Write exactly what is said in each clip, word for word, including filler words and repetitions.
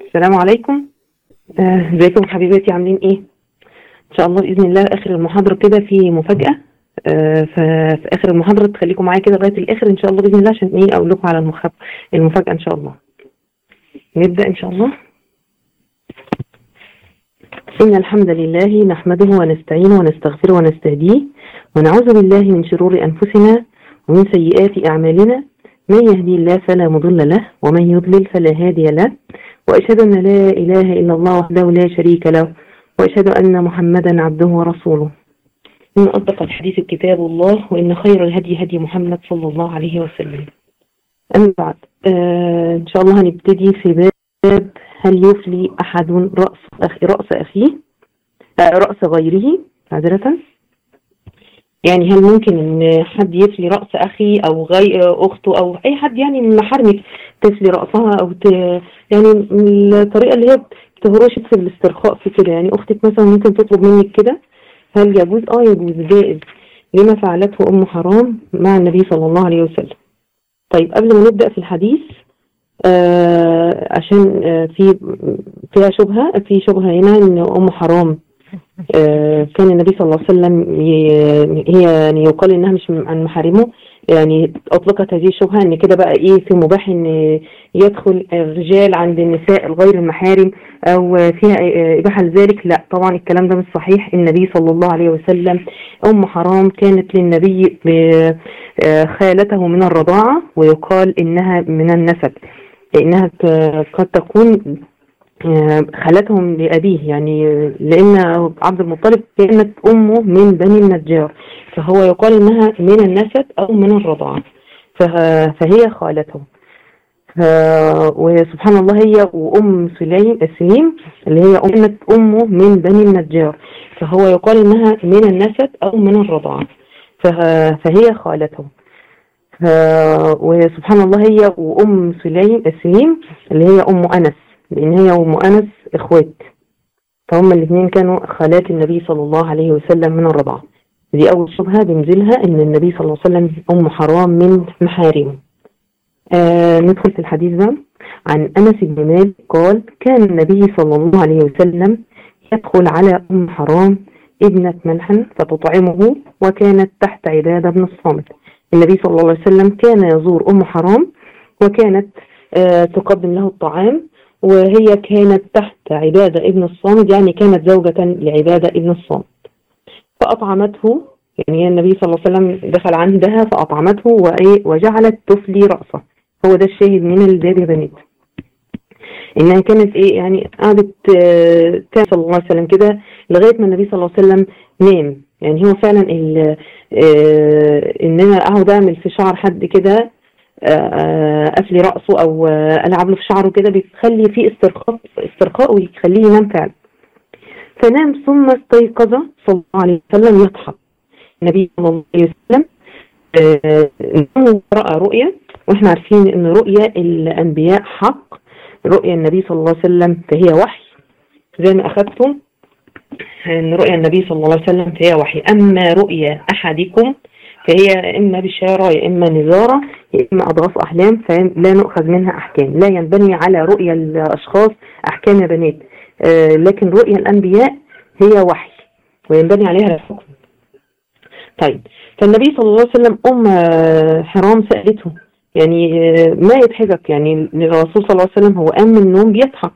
السلام عليكم. آه، ازيكم حبيباتي، عاملين ايه؟ ان شاء الله باذن الله اخر المحاضره كده في مفاجاه. آه، ففي اخر المحاضره تخليكم معايا كده لغايه الاخر ان شاء الله باذن الله، عشان ايه اقول لكم على المخ- المفاجاه ان شاء الله. نبدا ان شاء الله. ان الحمد لله نحمده ونستعينه ونستغفره ونستهديه ونعوذ بالله من شرور انفسنا ومن سيئات اعمالنا. من يهدي الله فلا مضل له ومن يضلل فلا هادي له، وأشهد أن لا إله إلا الله وحده لا شريك له، وأشهد أن محمدا عبده ورسوله. إن أصدق الحديث كتاب الله، وإن خير الهدي هدي محمد صلى الله عليه وسلم. أما بعد، آه إن شاء الله هنبتدي في باب هل يفلي أحد رأس أخي رأس أخيه آه رأس غيره معذرة. يعني هل ممكن ان حد يفلي رأس اخي او غي اخته او اي حد يعني من محارمك تفلي رأسها او ت... يعني من الطريقة اللي هي بتهرش في الاسترخاء في كده، يعني اختك مثلا ممكن تطلب منك كده، هل يجوز؟ اه يجوز، جائز، لما فعلته ام حرام مع النبي صلى الله عليه وسلم. طيب قبل ما نبدأ في الحديث، آه عشان آه في فيها شبهة في شبهة هنا ان ام حرام آه كان النبي صلى الله عليه وسلم هي يعني يقال انها مش عن محارمه، يعني اطلقت هذه الشبهه ان كده بقى ايه في مباح ان يدخل الرجال عند النساء الغير المحارم او فيها اباحه لذلك. لا طبعا الكلام ده مش صحيح. النبي صلى الله عليه وسلم ام حرام كانت للنبي خالته من الرضاعه، ويقال انها من النسب لانها قد تكون خالتهم لأبيه، يعني لأن عبد المطلب كانت أمه من بني النجار، فهو يقال إنها من النسب أو من الرضاعة، فهي خالته. وسبحان الله هي وأم سليم سليم اللي هي أمة أمه من بني النجار، فهو يقال إنها من النسب أو من الرضاعة، فهي خالته. وسبحان الله هي وأم سليم سليم اللي هي أم أنس، لأن هي وأم أنس إخوات، فهم الاثنين كانوا خالات النبي صلى الله عليه وسلم من الرضاعة. دي أول شبهة بنزلها، إن النبي صلى الله عليه وسلم أم حرام من محارمه. آه ندخل في الحديث ده. عن أنس بن مالك قال: كان النبي صلى الله عليه وسلم يدخل على أم حرام ابنة ملحن فتطعمه، وكانت تحت عبادة بن الصامت. النبي صلى الله عليه وسلم كان يزور أم حرام، وكانت آه تقدم له الطعام، وهي كانت تحت عبادة ابن الصامت، يعني كانت زوجة لعبادة ابن الصامت. فأطعمته، يعني النبي صلى الله عليه وسلم دخل عندها فأطعمته وجعلت تفلي رأسه. هو ده الشاهد من الباب يا بنات، إنها كانت إيه يعني قعدت كان صلى الله عليه وسلم كده لغاية ما النبي صلى الله عليه وسلم نام. يعني هو فعلا إن أنا أقعد أعمل في شعر حد كده، أفلي رأسه أو ألعب له في شعره كده، بيخلي فيه استرخاء استرخاء ويخليه ينام فعلا. فنام ثم استيقظ صلى الله عليه وسلم يضحك. النبي صلى الله عليه وسلم رأى رؤيا، واحنا عارفين ان رؤيا الأنبياء حق، رؤيا النبي صلى الله عليه وسلم فهي وحي، زي ما أخذتم ان رؤيا النبي صلى الله عليه وسلم فهي وحي. أما رؤيا أحدكم فهي إما بشارة يا إما نذارة يا إما أضغاث أحلام، فلا نؤخذ منها أحكام. لا ينبني على رؤيا الأشخاص أحكام يا بنات، آه لكن رؤيا الأنبياء هي وحي وينبني عليها الحكم. طيب، فالنبي صلى الله عليه وسلم أم حرام سألته يعني آه ما يضحكك؟ يعني الرسول صلى الله عليه وسلم هو قام من النوم بيضحك،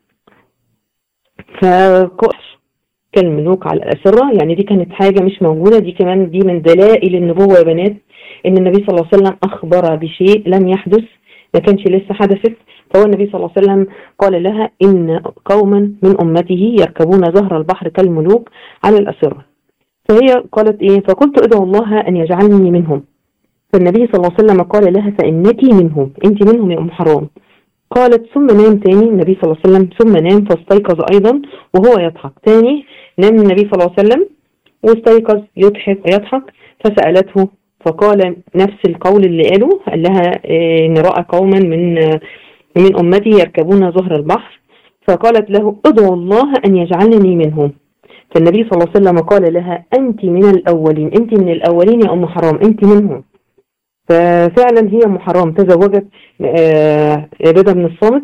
فقال كالملوك على الأسرة، يعني دي كانت حاجة مش موجودة. دي كمان دي من دلائل النبوة يا بنات، إن النبي صلى الله عليه وسلم أخبر بشيء لم يحدث، ما كانش لسه حدثت. فهو النبي صلى الله عليه وسلم قال لها: إن قوما من أمته يركبون زهر البحر كالملوك على الأسرة. فهي قالت إيه؟ فقلت: ادعو الله أن يجعلني منهم. فالنبي صلى الله عليه وسلم قال لها: فإنك منهم، أنت منهم يا أم حرام. قالت: ثم نام تاني النبي صلى الله عليه وسلم، ثم نام فاستيقظ أيضا وهو يضحك. تاني نام النبي صلى الله عليه وسلم واستيقظ يضحك يضحك. فسألته فقال نفس القول اللي قاله، قال لها إن رأى قوما من من أمتي يركبون زهر البحر. فقالت له: ادعو الله أن يجعلني منهم. فالنبي صلى الله عليه وسلم قال لها: أنت من الأولين، أنت من الأولين يا أم حرام، أنت منهم. ففعلا هي أم حرام تزوجت عبادة بن الصامت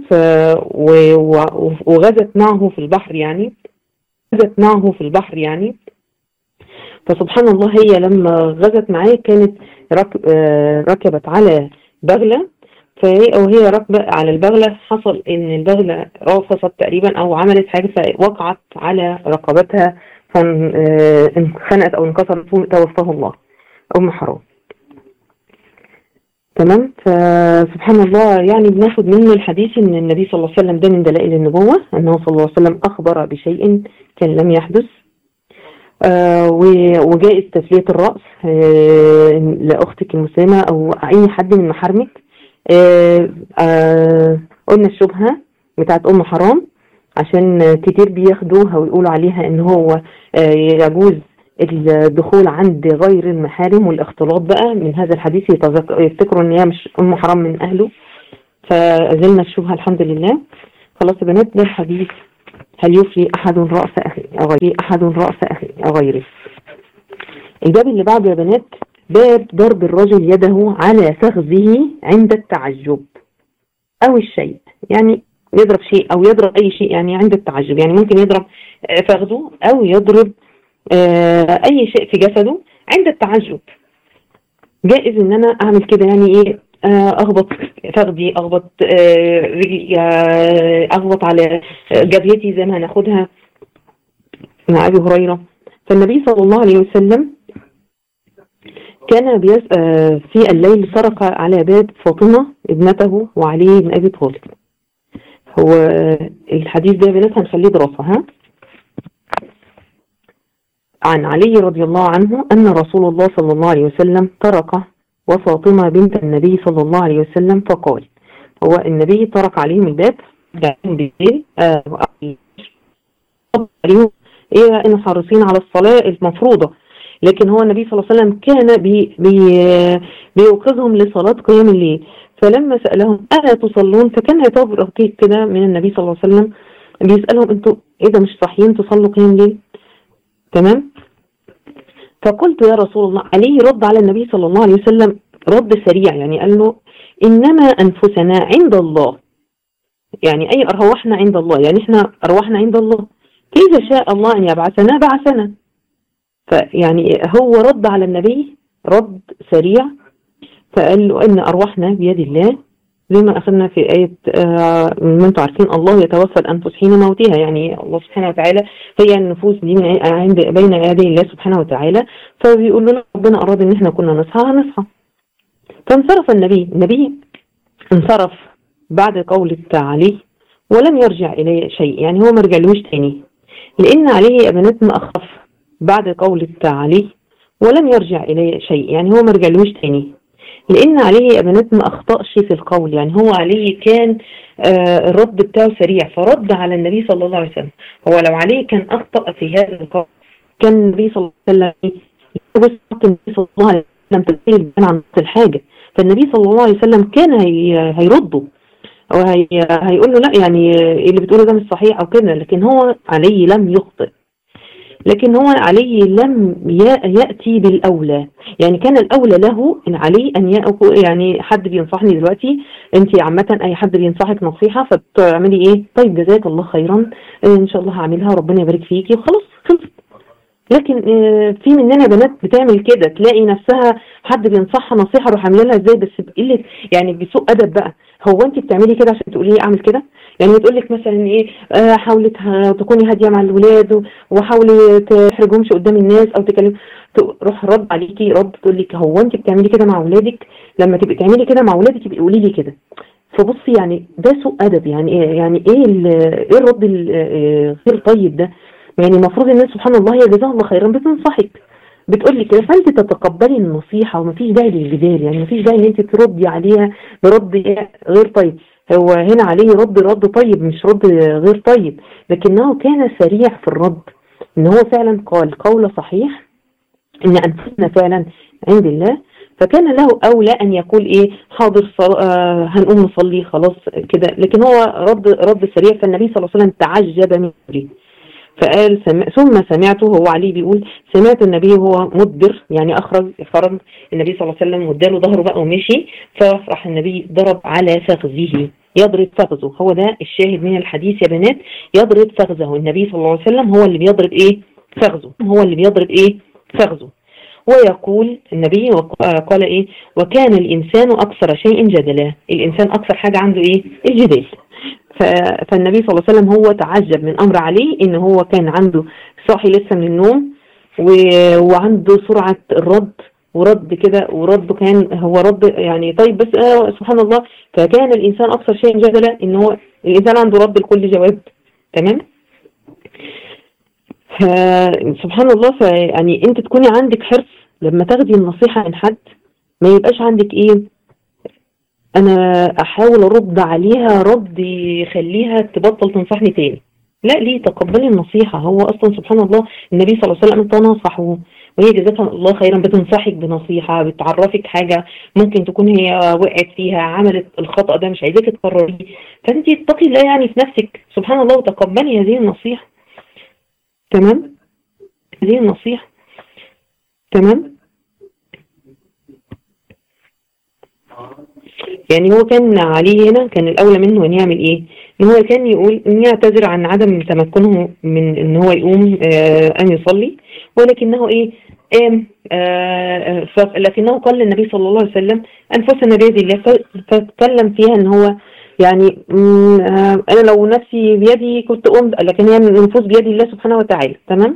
وغزت معه في البحر يعني غزت معه في البحر يعني فسبحان الله هي لما غزت معاه كانت ركبت على بغلة، فهي وهي راكبة على البغلة حصل ان البغلة رافصت تقريبا او عملت حاجة فوقعت على رقبتها فانخنقت او انكسرت توفاه الله. أم حرام. تمام. فسبحان الله يعني بناخد منه الحديث ان النبي صلى الله عليه وسلم ده من دلائل النبوة انه صلى الله عليه وسلم اخبر بشيء كان لم يحدث. آه وجائز تسلية الرأس آه لأختك المسلمة أو أي حد من محارمك. آه آه قلنا الشبهة بتاعت أم حرام عشان كتير بياخدوها ويقولوا عليها إن هو آه يجوز الدخول عند غير المحارم والاختلاط بقى من هذا الحديث يفتكروا إن هي مش أم حرام من أهله، فأزلنا الشبهة الحمد لله. خلاص يا بنات ده الحديث. هل يفلي أحد رأس أخي أو غيره أحد رأس أخي أو غيره. الباب اللي بعده يا بنات باب ضرب الرجل يده على فخذه عند التعجب أو الشيء، يعني يضرب شيء أو يضرب أي شيء يعني عند التعجب، يعني ممكن يضرب فخذه أو يضرب أي شيء في جسده عند التعجب. جائز إن أنا أعمل كده، يعني إيه أغبط فخذي، أغبط رجلي، أغبط على جبهتي زي ما هناخدها مع أبي هريرة. فالنبي صلى الله عليه وسلم كان في الليل سرق على باب فاطمة ابنته وعلي بن أبي طالب. هو الحديث ده يا بنات هنخليه دراسة. ها عن علي رضي الله عنه أن رسول الله صلى الله عليه وسلم طرق وفاطمة بنت النبي صلى الله عليه وسلم فقال، هو النبي طرق عليهم الباب بالليل آه إيه إن حريصين على الصلاة المفروضة، لكن هو النبي صلى الله عليه وسلم كان بي بي بيوقظهم لصلاة قيام الليل، فلما سألهم ألا تصلون فكان هيطاب رقيق كده من النبي صلى الله عليه وسلم بيسألهم أنتوا إيه ده مش صحيين تصلوا قيام الليل؟ تمام. فقلت يا رسول الله، علي رد على النبي صلى الله عليه وسلم رد سريع، يعني قال له إنما أنفسنا عند الله، يعني أي أرواحنا عند الله، يعني إحنا أرواحنا عند الله، إذا شاء الله أن يبعثنا بعثنا. فيعني هو رد على النبي رد سريع، فقال له إن أرواحنا بيد الله، زي ما أخذنا في آية آه ما أنتم عارفين الله يتوفى الأنفس حين موتها، يعني الله سبحانه وتعالى هي النفوس دي من عند بين يدي الله سبحانه وتعالى، فبيقول لنا ربنا أراد إن إحنا كنا نصحى هنصحى. فانصرف النبي النبي انصرف بعد قول علي ولم يرجع إليه شيء، يعني هو ما رجعلوش تاني، لأن عليه يا بنات ما أخف بعد قول علي ولم يرجع إليه شيء، يعني هو ما رجعلوش تاني، لأن عليه يا بنات ما أخطأش في القول، يعني هو عليه كان آه الرد بتاعه سريع فرد على النبي صلى الله عليه وسلم. هو لو عليه كان أخطأ في هذا القول كان النبي صلى الله عليه وسلم النبي صلى الله عليه وسلم تبين عن نفس الحاجة، فالنبي صلى الله عليه وسلم كان هي هيرده وهي هيقول له لا يعني اللي بتقوله ده مش صحيح أو كده، لكن هو عليه لم يخطئ، لكن هو علي لم يأتي بالأولى، يعني كان الأولى له إن علي أن يعني حد بينصحني دلوقتي أنت عامة أي حد بينصحك نصيحة فتعملي إيه؟ طيب جزاك الله خيرا إن شاء الله هعملها ربنا يبارك فيكي وخلاص خلصت. لكن في مننا بنات بتعمل كده، تلاقي نفسها حد بينصحها نصيحة روح اعملها لها ازاي، بس بقلة يعني بسوء أدب بقى. هو أنت بتعملي كده عشان تقولي اعمل كده؟ يعني تقول لك مثلا ايه آه حاولي تكوني هاديه مع الولاد وحاولي تحرجهمش قدام الناس او تكلم، تروح رد عليكي رد تقول لك هو انت بتعملي كده مع اولادك؟ لما تبقي تعملي كده مع اولادك يبقى قولي لي كده. فبصي يعني ده سوء ادب، يعني ايه يعني ايه ايه الرد الغير طيب ده؟ يعني المفروض الناس سبحان الله هي جزاها الله خيرا بتنصحك بتقول لك كده فانت تتقبلي النصيحه ومفيش داعي للجدال، يعني مفيش داعي ان انت تردي عليها برد غير طيب. هو هنا عليه رد رد طيب مش رد غير طيب، لكنه كان سريع في الرد، ان هو فعلا قال قول صحيح ان انفسنا فعلا عند الله، فكان له اولى ان يقول ايه حاضر آه هنقوم نصلي خلاص كده، لكن هو رد رد سريع، فالنبي صلى الله عليه وسلم تعجب من ذلك، فقال سم... ثم سمعته، هو علي بيقول سمعت النبي وهو مدبر، يعني اخرج خرج النبي صلى الله عليه وسلم واداله ظهره بقى ومشي، فراح النبي ضرب على فخذه، يضرب فخذه. هو ده الشاهد من الحديث يا بنات، يضرب فخذه. النبي صلى الله عليه وسلم هو اللي بيضرب ايه؟ فخذه، هو اللي بيضرب ايه؟ فخذه. ويقول النبي قال ايه؟ وكان الانسان اكثر شيء جدلا، الانسان اكثر حاجه عنده ايه؟ الجدال. فالنبي صلى الله عليه وسلم هو تعجب من امر علي، ان هو كان عنده صاحي لسه من النوم وعنده سرعه الرد، ورد كده، ورد كان هو رد يعني طيب، بس آه سبحان الله. فكان الانسان اكثر شيء جدلا، ان هو الانسان عنده رد لكل جواب. تمام. سبحان الله. فيعني انت تكوني عندك حرص لما تاخدي النصيحة من حد، ما يبقاش عندك ايه، انا احاول ارد عليها رد يخليها تبطل تنصحني تاني. لا، ليه؟ تقبلي النصيحة. هو اصلا سبحان الله النبي صلى الله عليه وسلم تناصحه، وهي جزاها الله خيرا بتنصحك بنصيحة، بتعرفك حاجة ممكن تكون هي وقعت فيها، عملت الخطأ ده مش عايزاك تكرريه، فانت اتقي الله يعني في نفسك سبحان الله، وتقبلي هذه النصيحة. تمام، هذه النصيحة. تمام. يعني هو كان عليه هنا كان الأولى منه أن يعمل إيه؟ إن هو كان يقول أن يعتذر عن عدم تمكنه من أن هو يقوم آه أن يصلي، ولكنه إيه؟ قام آه لكنه قال للنبي صلى الله عليه وسلم أنفسنا بيد الله، فتكلم فيها أن هو يعني آه أنا لو نفسي بيدي كنت قمت، لكن هي النفوس بيد الله سبحانه وتعالى. تمام.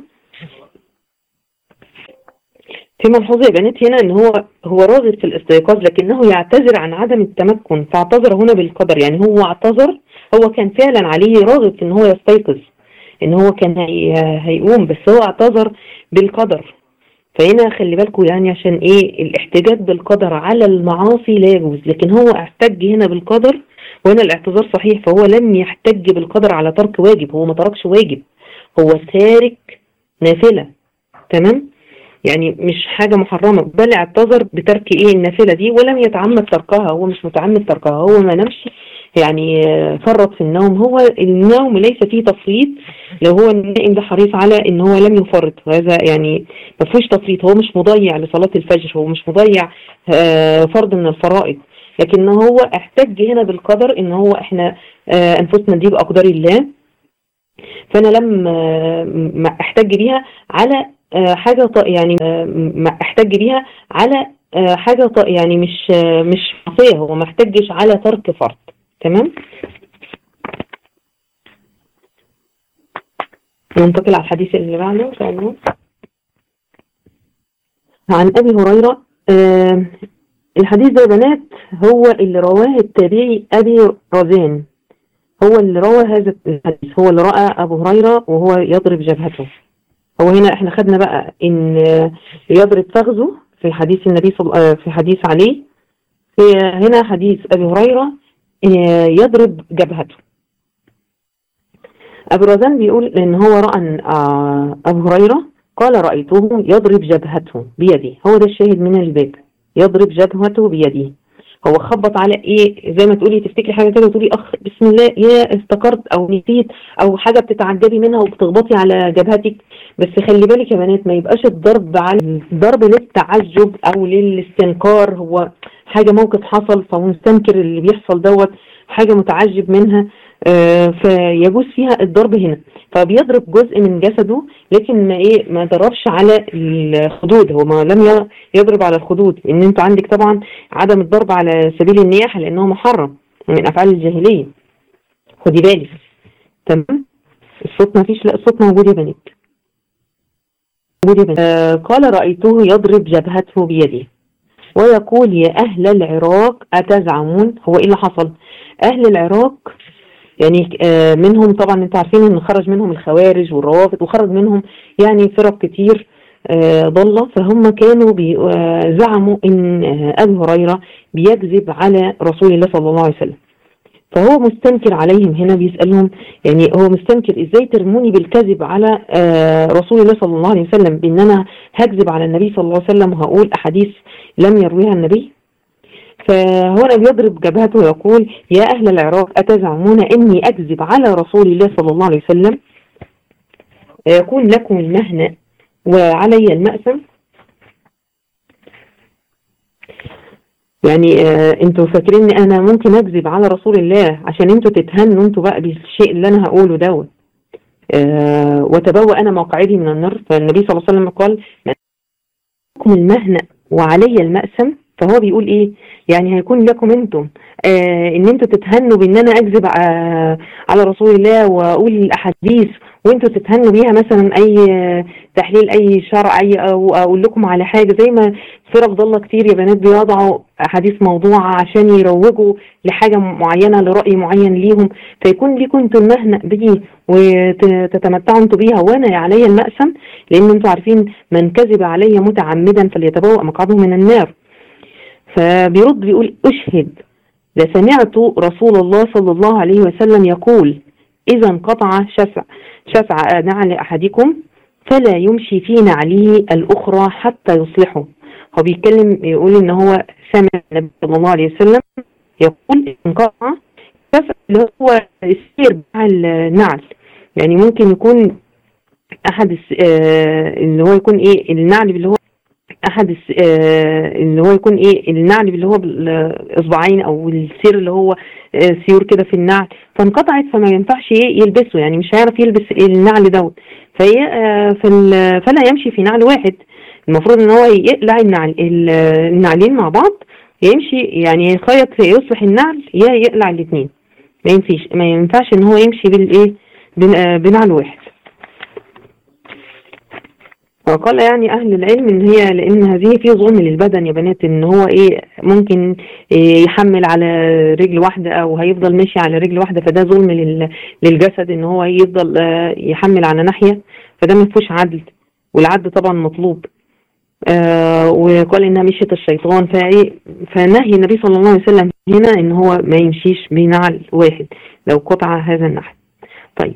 في ملحوظة يا بنات هنا ان هو هو راغب في الاستيقاظ، لكنه يعتذر عن عدم التمكن، فاعتذر هنا بالقدر. يعني هو اعتذر، هو كان فعلا عليه راغب في ان هو يستيقظ، ان هو كان هي هيقوم، بس هو اعتذر بالقدر. فهنا خلي بالكم يعني عشان ايه، الاحتجاج بالقدر على المعاصي لا يجوز، لكن هو احتج هنا بالقدر، وهنا الاعتذار صحيح، فهو لم يحتج بالقدر على ترك واجب، هو ما تركش واجب، هو تارك نافلة. تمام، يعني مش حاجة محرمة، بل اعتذر بترك ايه النافلة دي، ولم يتعمد تركها، هو مش متعمد تركها، هو ما نمشي يعني فرط في النوم. هو النوم ليس فيه تفريط، لو هو النائم ده حريص على ان هو لم يفرط، هذا يعني ما فيهوش تفريط، هو مش مضيع لصلاة الفجر، هو مش مضيع فرض من الفرائض، لكن هو احتج هنا بالقدر، ان هو احنا انفسنا دي بأقدار الله، فانا لم احتج بيها على حاجة يعني ما احتج بيها على حاجة يعني مش مش معصية، هو ما احتجش على ترك فرض. تمام. ننتقل على الحديث اللي بعده ان شاء الله. عن ابي هريرة، الحديث ده يا بنات هو اللي رواه التابعي ابي رزان، هو اللي روى هذا الحديث، هو اللي رأى ابو هريرة وهو يضرب جبهته. هو هنا احنا خدنا بقى ان يضرب فخذه في حديث النبي صلى في حديث علي، في هنا حديث ابي هريرة يضرب جبهته. ابو رزان بيقول ان هو رأى ابو هريرة قال رأيته يضرب جبهته بيدي، هو ده الشاهد من الباب، يضرب جبهته بيدي. هو خبط على ايه، زي ما تقولي تفتكري حاجه كده وتقولي اخ بسم الله، يا افتكرت او نسيت او حاجه بتتعجبي منها وبتخبطي على جبهتك. بس خلي بالك يا بنات، ما يبقاش الضرب على الضرب للتعجب او للاستنكار، هو حاجه موقف حصل فمستنكر اللي بيحصل دوت، حاجه متعجب منها، آه فيجوز فيها الضرب هنا. فبيضرب جزء من جسده، لكن ما ايه ما ضربش على الخدود، هو ما لم يضرب على الخدود، ان انت عندك طبعا عدم الضرب على سبيل النياحه لانه محرم من افعال الجاهليه، خدي بالك. تمام. الصوت ما فيش، لا الصوت موجود يا بنات، موجود يا بنات. آه قال رأيته يضرب جبهته بيده ويقول يا اهل العراق اتزعمون. هو ايه اللي حصل؟ اهل العراق يعني منهم طبعا انتوا عارفين ان خرج منهم الخوارج والروافض، وخرج منهم يعني فرق كتير ضالة، فهم كانوا زعموا ان ابي هريرة بيكذب على رسول الله صلى الله عليه وسلم. فهو مستنكر عليهم هنا، بيسألهم يعني هو مستنكر ازاي ترموني بالكذب على رسول الله صلى الله عليه وسلم، بان انا هكذب على النبي صلى الله عليه وسلم وهقول احاديث لم يرويها النبي. فهنا بيضرب جبهته ويقول يا أهل العراق أتزعمون أني أكذب على رسول الله صلى الله عليه وسلم. يكون لكم المهنة وعلي المأثم. يعني آه انتوا فاكرين انا ممكن اكذب على رسول الله عشان انتوا تتهنوا انتوا بقى بالشيء اللي انا هقوله دوت. آه وتبوأ انا مقعدي من النار. فالنبي صلى الله عليه وسلم قال لكم المهنة وعلي المأثم. فهو بيقول ايه؟ يعني هيكون لكم انتم آه ان انتوا تتهنوا بان انا اكذب آه على رسول الله واقول الاحاديث وانتوا تتهنوا بيها، مثلا اي تحليل اي شرع، اي او اقول لكم على حاجه زي ما فرق ضاله كتير يا بنات بيضعوا احاديث موضوعه عشان يروجوا لحاجه معينه لراي معين ليهم، فيكون ليكم انتوا المهنه دي وتتمتعوا انتوا بيها وانا علي المأثم، لان انتوا عارفين من كذب علي متعمدا فليتبوأ مقعده من النار. فبيرد بيقول اشهد لسمعت رسول الله صلى الله عليه وسلم يقول اذا انقطع شفع شفع نعل احدكم فلا يمشي في نعله الاخرى حتى يصلحه. هو بيتكلم يقول ان هو سمع النبي صلى الله عليه وسلم يقول انقطع شفع اللي هو السير بتاع النعل، يعني ممكن يكون احد اللي هو يكون ايه النعل اللي هو احد اللي هو يكون ايه النعل اللي هو بالاصبعين او السير اللي هو سيور كده في النعل فانقطعت فما ينفعش ايه يلبسه، يعني مش هيعرف يلبس النعل دوت فهي فلا يمشي في نعل واحد. المفروض ان هو يقلع النعل النعلين مع بعض يمشي، يعني يخيط يصلح النعل يا يقلع الاثنين، ما ينفعش ما ينفعش ان هو يمشي بالايه بنعل واحد. وقال يعني أهل العلم إن هي لأن هذه فيه ظلم للبدن يا بنات، إن هو إيه ممكن إيه يحمل على رجل واحدة أو هيفضل ماشي على رجل واحدة، فده ظلم للجسد إن هو يفضل يحمل على ناحية، فده ما فيهوش عدل، والعدل طبعا مطلوب. آه وقال إنها مشية الشيطان، فإيه فنهي النبي صلى الله عليه وسلم هنا إن هو ما يمشيش بنعل واحد لو قطع هذا النعل. طيب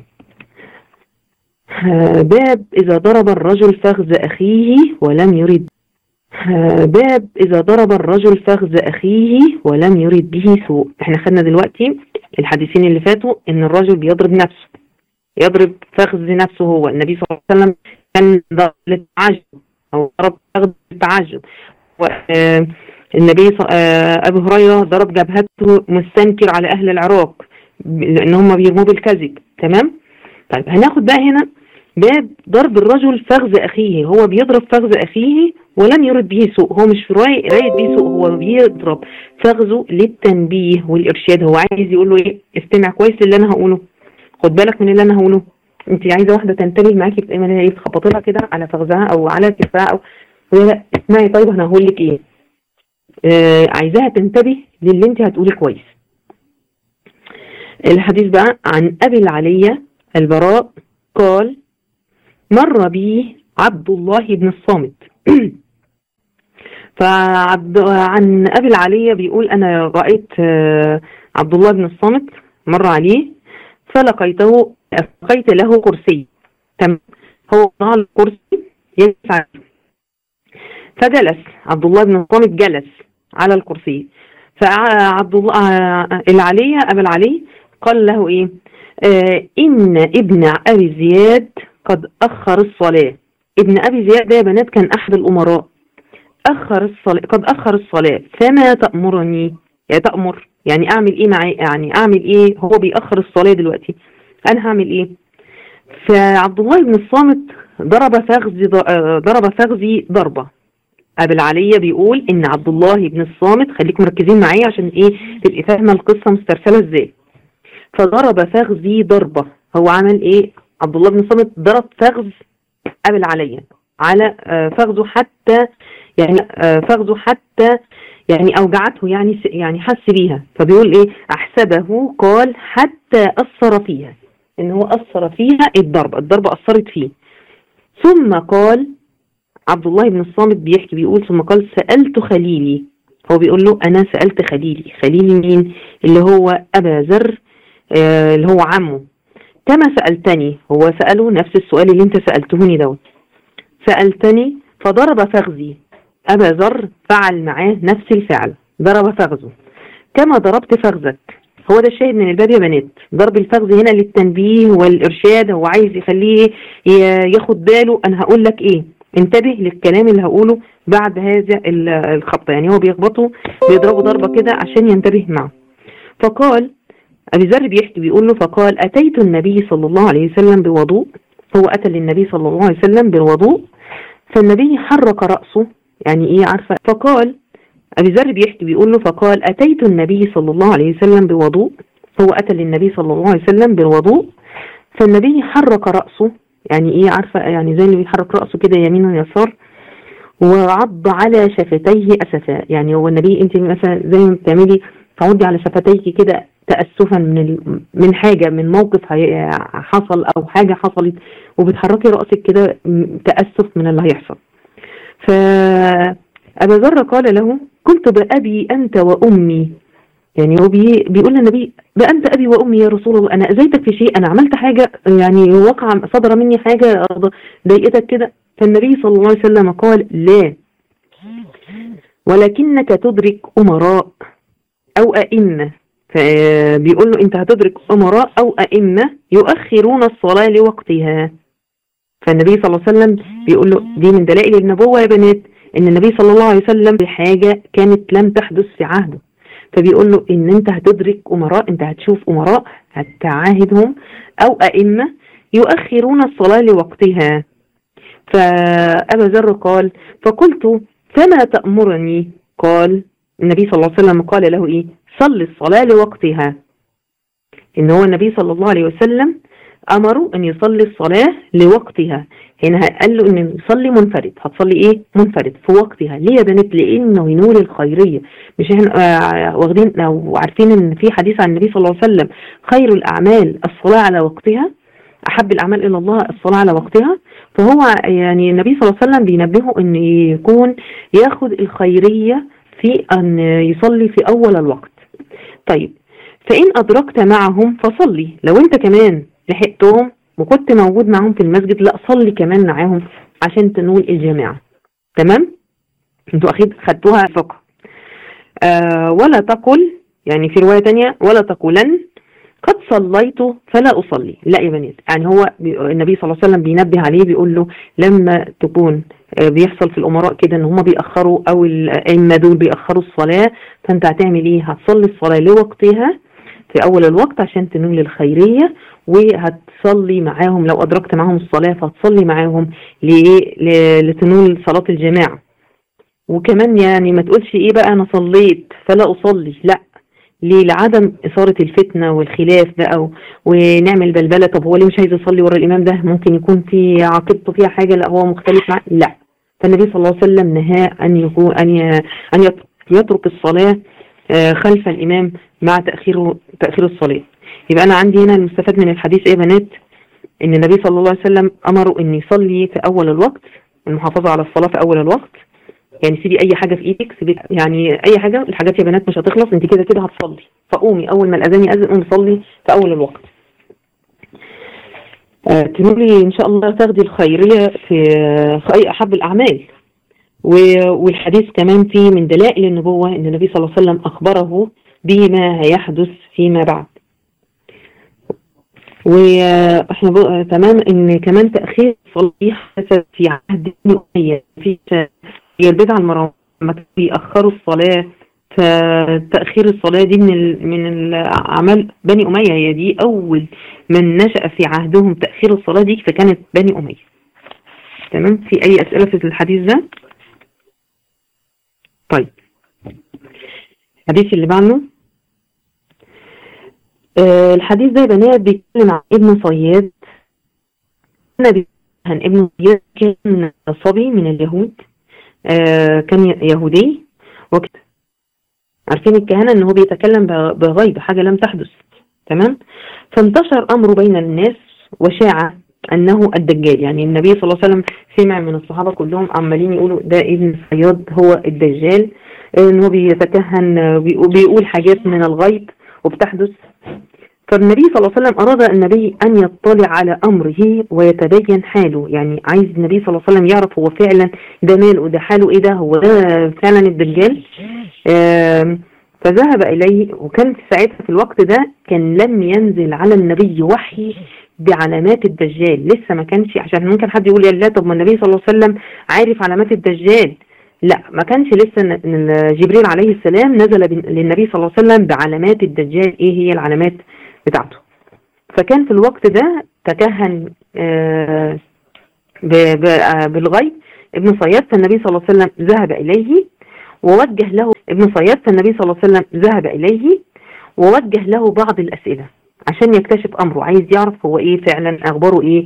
باب إذا ضرب الرجل فخذ أخيه ولم يرد باب إذا ضرب الرجل فخذ أخيه ولم يرد به سوء. احنا خدنا دلوقتي الحديثين اللي فاتوا إن الرجل بيضرب نفسه، يضرب فخذ نفسه. هو النبي صلى الله عليه وسلم كان ضرب للتعجب أو ضرب فخذ للتعجب، والنبي أبو هريرة ضرب جبهته مستنكر على أهل العراق لأن هم بيرموا بالكذب. تمام. طيب هناخد بقى هنا باب ضرب الرجل فخذ أخيه، هو بيضرب فخذ أخيه ولم يرد به سوء، هو مش رايد به سوء، هو بيضرب فخذه للتنبيه والإرشاد، هو عايز يقول له إيه استمع كويس للي أنا هقوله، خد بالك من اللي أنا هقوله. أنت عايزة واحدة تنتبه معاكي بتعملها إيه؟ تخبطي لها كده على فخذها أو على كتفها أو لا اسمعي طيب أنا هقول لك إيه. آه عايزاها تنتبه للي أنت هتقولي كويس. الحديث بقى عن أبي العلية البراء قال مر بي عبد الله بن الصامت. فعبد عن أبي العلية بيقول أنا رأيت عبد الله بن الصامت مر عليه فلقيته لقيت له كرسي، تمام، هو على الكرسي يسعى، فجلس عبد الله بن الصامت جلس على الكرسي، فعبد الله العلية أبي العلي قال له إيه آه إن ابن أبي زياد قد أخر الصلاة. ابن أبي زياد ده يا بنات كان أحد الأمراء، أخر الصلاة قد أخر الصلاة فما تأمرني، يا تأمر يعني أعمل إيه معي، يعني أعمل إيه، هو بيأخر الصلاة دلوقتي أنا هعمل إيه. فعبد الله بن الصامت ضرب فخذي ضرب فخذي ضربة. أبي العلية بيقول إن عبد الله بن الصامت، خليكم مركزين معايا عشان إيه تبقي فاهمة القصة مسترسلة إزاي. فضرب فخذي ضربة، هو عمل إيه عبد الله بن الصامت؟ ضرب فخذ أبي العلية على فخذه حتى يعني فخذه حتى يعني أوجعته، يعني يعني حس بيها. فبيقول إيه أحسبه قال حتى أثر فيها، إن هو أثر فيها الضربة الضربة أثرت فيه. ثم قال عبد الله بن الصامت بيحكي بيقول ثم قال سألت خليلي، هو بيقول له أنا سألت خليلي. خليلي مين؟ اللي هو أبا ذر آه اللي هو عمه. كما سألتني، هو سأله نفس السؤال اللي انت سألتهني دوت، سألتني فضرب فخذي. أبا ذر فعل معاه نفس الفعل، ضرب فخذه كما ضربت فخذك. هو ده الشاهد من الباب يا بنات. ضرب الفخذ هنا للتنبيه والإرشاد، هو عايز يخليه ياخد باله. أنا هقول لك إيه، انتبه للكلام اللي هقوله بعد هذا الخط. يعني هو بيخبطه بيضربه ضربة كده عشان ينتبه معه. فقال أبي ذر بيحكي بيقول له فقال أتيت النبي صلى الله عليه وسلم بوضوء. هو أتى للنبي صلى الله عليه وسلم بالوضوء، فالنبي حرك رأسه، يعني إيه عارفة. فقال أبي ذر بيحكي بيقول له فقال أتيت النبي صلى الله عليه وسلم بوضوء. هو أتى للنبي صلى الله عليه وسلم بالوضوء، فالنبي حرك رأسه، يعني إيه عارفة، يعني زي اللي بيحرك رأسه كده يمين ويسار، وعض على شفتيه أسفا. يعني هو النبي أنت مثلا زي ما بتعملي تعضي على شفتيك كده تأسفا من من حاجة، من موقف حصل أو حاجة حصلت، وبتحركي رأسك كده تأسف من اللي هيحصل. فأبا ذر قال له قلت بأبي أنت وأمي. يعني هو بي بيقول للنبي بأنت أبي وأمي يا رسول الله، أنا أذيتك في شيء، أنا عملت حاجة يعني وقع صدر مني حاجة ضايقتك كده؟ فالنبي صلى الله عليه وسلم قال لا، ولكنك تدرك أمراء أو أئمة. فبيقول له أنت هتدرك أمراء أو أئمة يؤخرون الصلاة لوقتها. فالنبي صلى الله عليه وسلم بيقول له دي من دلائل النبوة يا بنات، إن النبي صلى الله عليه وسلم بحاجة كانت لم تحدث في عهده. فبيقول له إن أنت هتدرك أمراء، أنت هتشوف أمراء هتعاهدهم أو أئمة يؤخرون الصلاة لوقتها. فأبا ذر قال فقلت فما تأمرني؟ قال النبي صلى الله عليه وسلم قال له إيه؟ صل الصلاة لوقتها. إن هو النبي صلى الله عليه وسلم أمره أن يصلي الصلاة لوقتها. هنا قال له أن يصلي منفرد، هتصلي إيه؟ منفرد في وقتها. ليه يا بنات؟ لأنه ينول الخيرية. مش إحنا آه واخدين أو عارفين أن في حديث عن النبي صلى الله عليه وسلم خير الأعمال الصلاة على وقتها، أحب الأعمال إلى الله الصلاة على وقتها. فهو يعني النبي صلى الله عليه وسلم بينبهه أن يكون ياخد الخيرية في أن يصلي في أول الوقت. طيب فإن أدركت معهم فصلي، لو أنت كمان لحقتهم وكنت موجود معهم في المسجد لا صلي كمان معاهم عشان تنول الجماعة. تمام؟ انتوا أخير خدتوها فقه. آه ولا تقل، يعني في رواية تانية ولا تقولن قد صليت فلا أصلي. لا يا بنات، يعني هو النبي صلى الله عليه وسلم بينبه عليه بيقول له لما تكون بيحصل في الأمراء كده ان هم بيأخروا أو الأئمة دول بيأخروا الصلاة، فأنت هتعمل إيه؟ هتصلي الصلاة لوقتها في أول الوقت عشان تنول الخيرية، وهتصلي معاهم لو أدركت معاهم الصلاة فهتصلي معاهم لتنول صلاة الجماعة. وكمان يعني ما تقولش إيه بقى أنا صليت فلا أصلي، لا، ليه؟ لعدم إثارة الفتنة والخلاف بقى ونعمل بلبلة. طب هو ليه مش عايز يصلي ورا الإمام ده؟ ممكن يكون في عقيدته فيها حاجة، لا هو مختلف معاه، لا. فالنبي صلى الله عليه وسلم نهى أن يكون أن أن يترك الصلاة خلف الإمام مع تأخير تأخير الصلاة. يبقى أنا عندي هنا المستفاد من الحديث إيه يا بنات؟ إن النبي صلى الله عليه وسلم أمره إن يصلي في أول الوقت، المحافظة على الصلاة في أول الوقت. يعني سيبي أي حاجة في إيدك، سيبي يعني أي حاجة، الحاجات يا بنات مش هتخلص، أنت كده كده هتصلي، فقومي أول ما الأذان يأذن قومي صلي في أول الوقت. آه تنولي إن شاء الله تاخدي الخيرية في في أي أحب الأعمال. والحديث كمان فيه من دلائل النبوة إن النبي صلى الله عليه وسلم أخبره بما هيحدث فيما بعد. واحنا تمام ان كمان تأخير الصلاة في عهد بني أمية، في البدعة المرة لما بيأخروا الصلاة، فتأخير الصلاة دي من من الأعمال بني أمية، هي دي أول من نشأ في عهدهم تأخير الصلاة دي، فكانت بني أمية. تمام؟ في أي أسئلة في الحديث ده؟ طيب الحديث اللي بعده، أه الحديث ده يا بنات بيتكلم عن ابن صياد. النبي عن ابن صياد كان صبي من اليهود، أه كان يهودي، وقت عارفين الكهنة ان هو بيتكلم بغيب حاجة لم تحدث. تمام؟ فانتشر امره بين الناس وشاع انه الدجال. يعني النبي صلى الله عليه وسلم سمع من الصحابة كلهم عمالين يقولوا ده ابن صياد هو الدجال، ان هو بيتكهن وبيقول حاجات من الغيب وبتحدث. فالنبي صلى الله عليه وسلم أراد النبي أن يطلع على أمره ويتبين حاله. يعني عايز النبي صلى الله عليه وسلم يعرف هو فعلا ده ماله، ده حاله إيه، ده هو ده فعلا الدجال. فذهب إليه. وكان في ساعتها في الوقت ده كان لم ينزل على النبي وحي بعلامات الدجال، لسه ما كانش. عشان ممكن حد يقول يا لا طب ما النبي صلى الله عليه وسلم عارف علامات الدجال، لا ما كانش لسه جبريل عليه السلام نزل للنبي صلى الله عليه وسلم بعلامات الدجال، ايه هي العلامات بتاعته. فكان في الوقت ده تكهن آه بالغيب ابن صياد، فالنبي صلى الله عليه وسلم ذهب إليه ووجه له ابن صياد فالنبي صلى الله عليه وسلم ذهب إليه ووجه له بعض الأسئلة عشان يكتشف أمره، عايز يعرف هو إيه فعلا، أخباره إيه،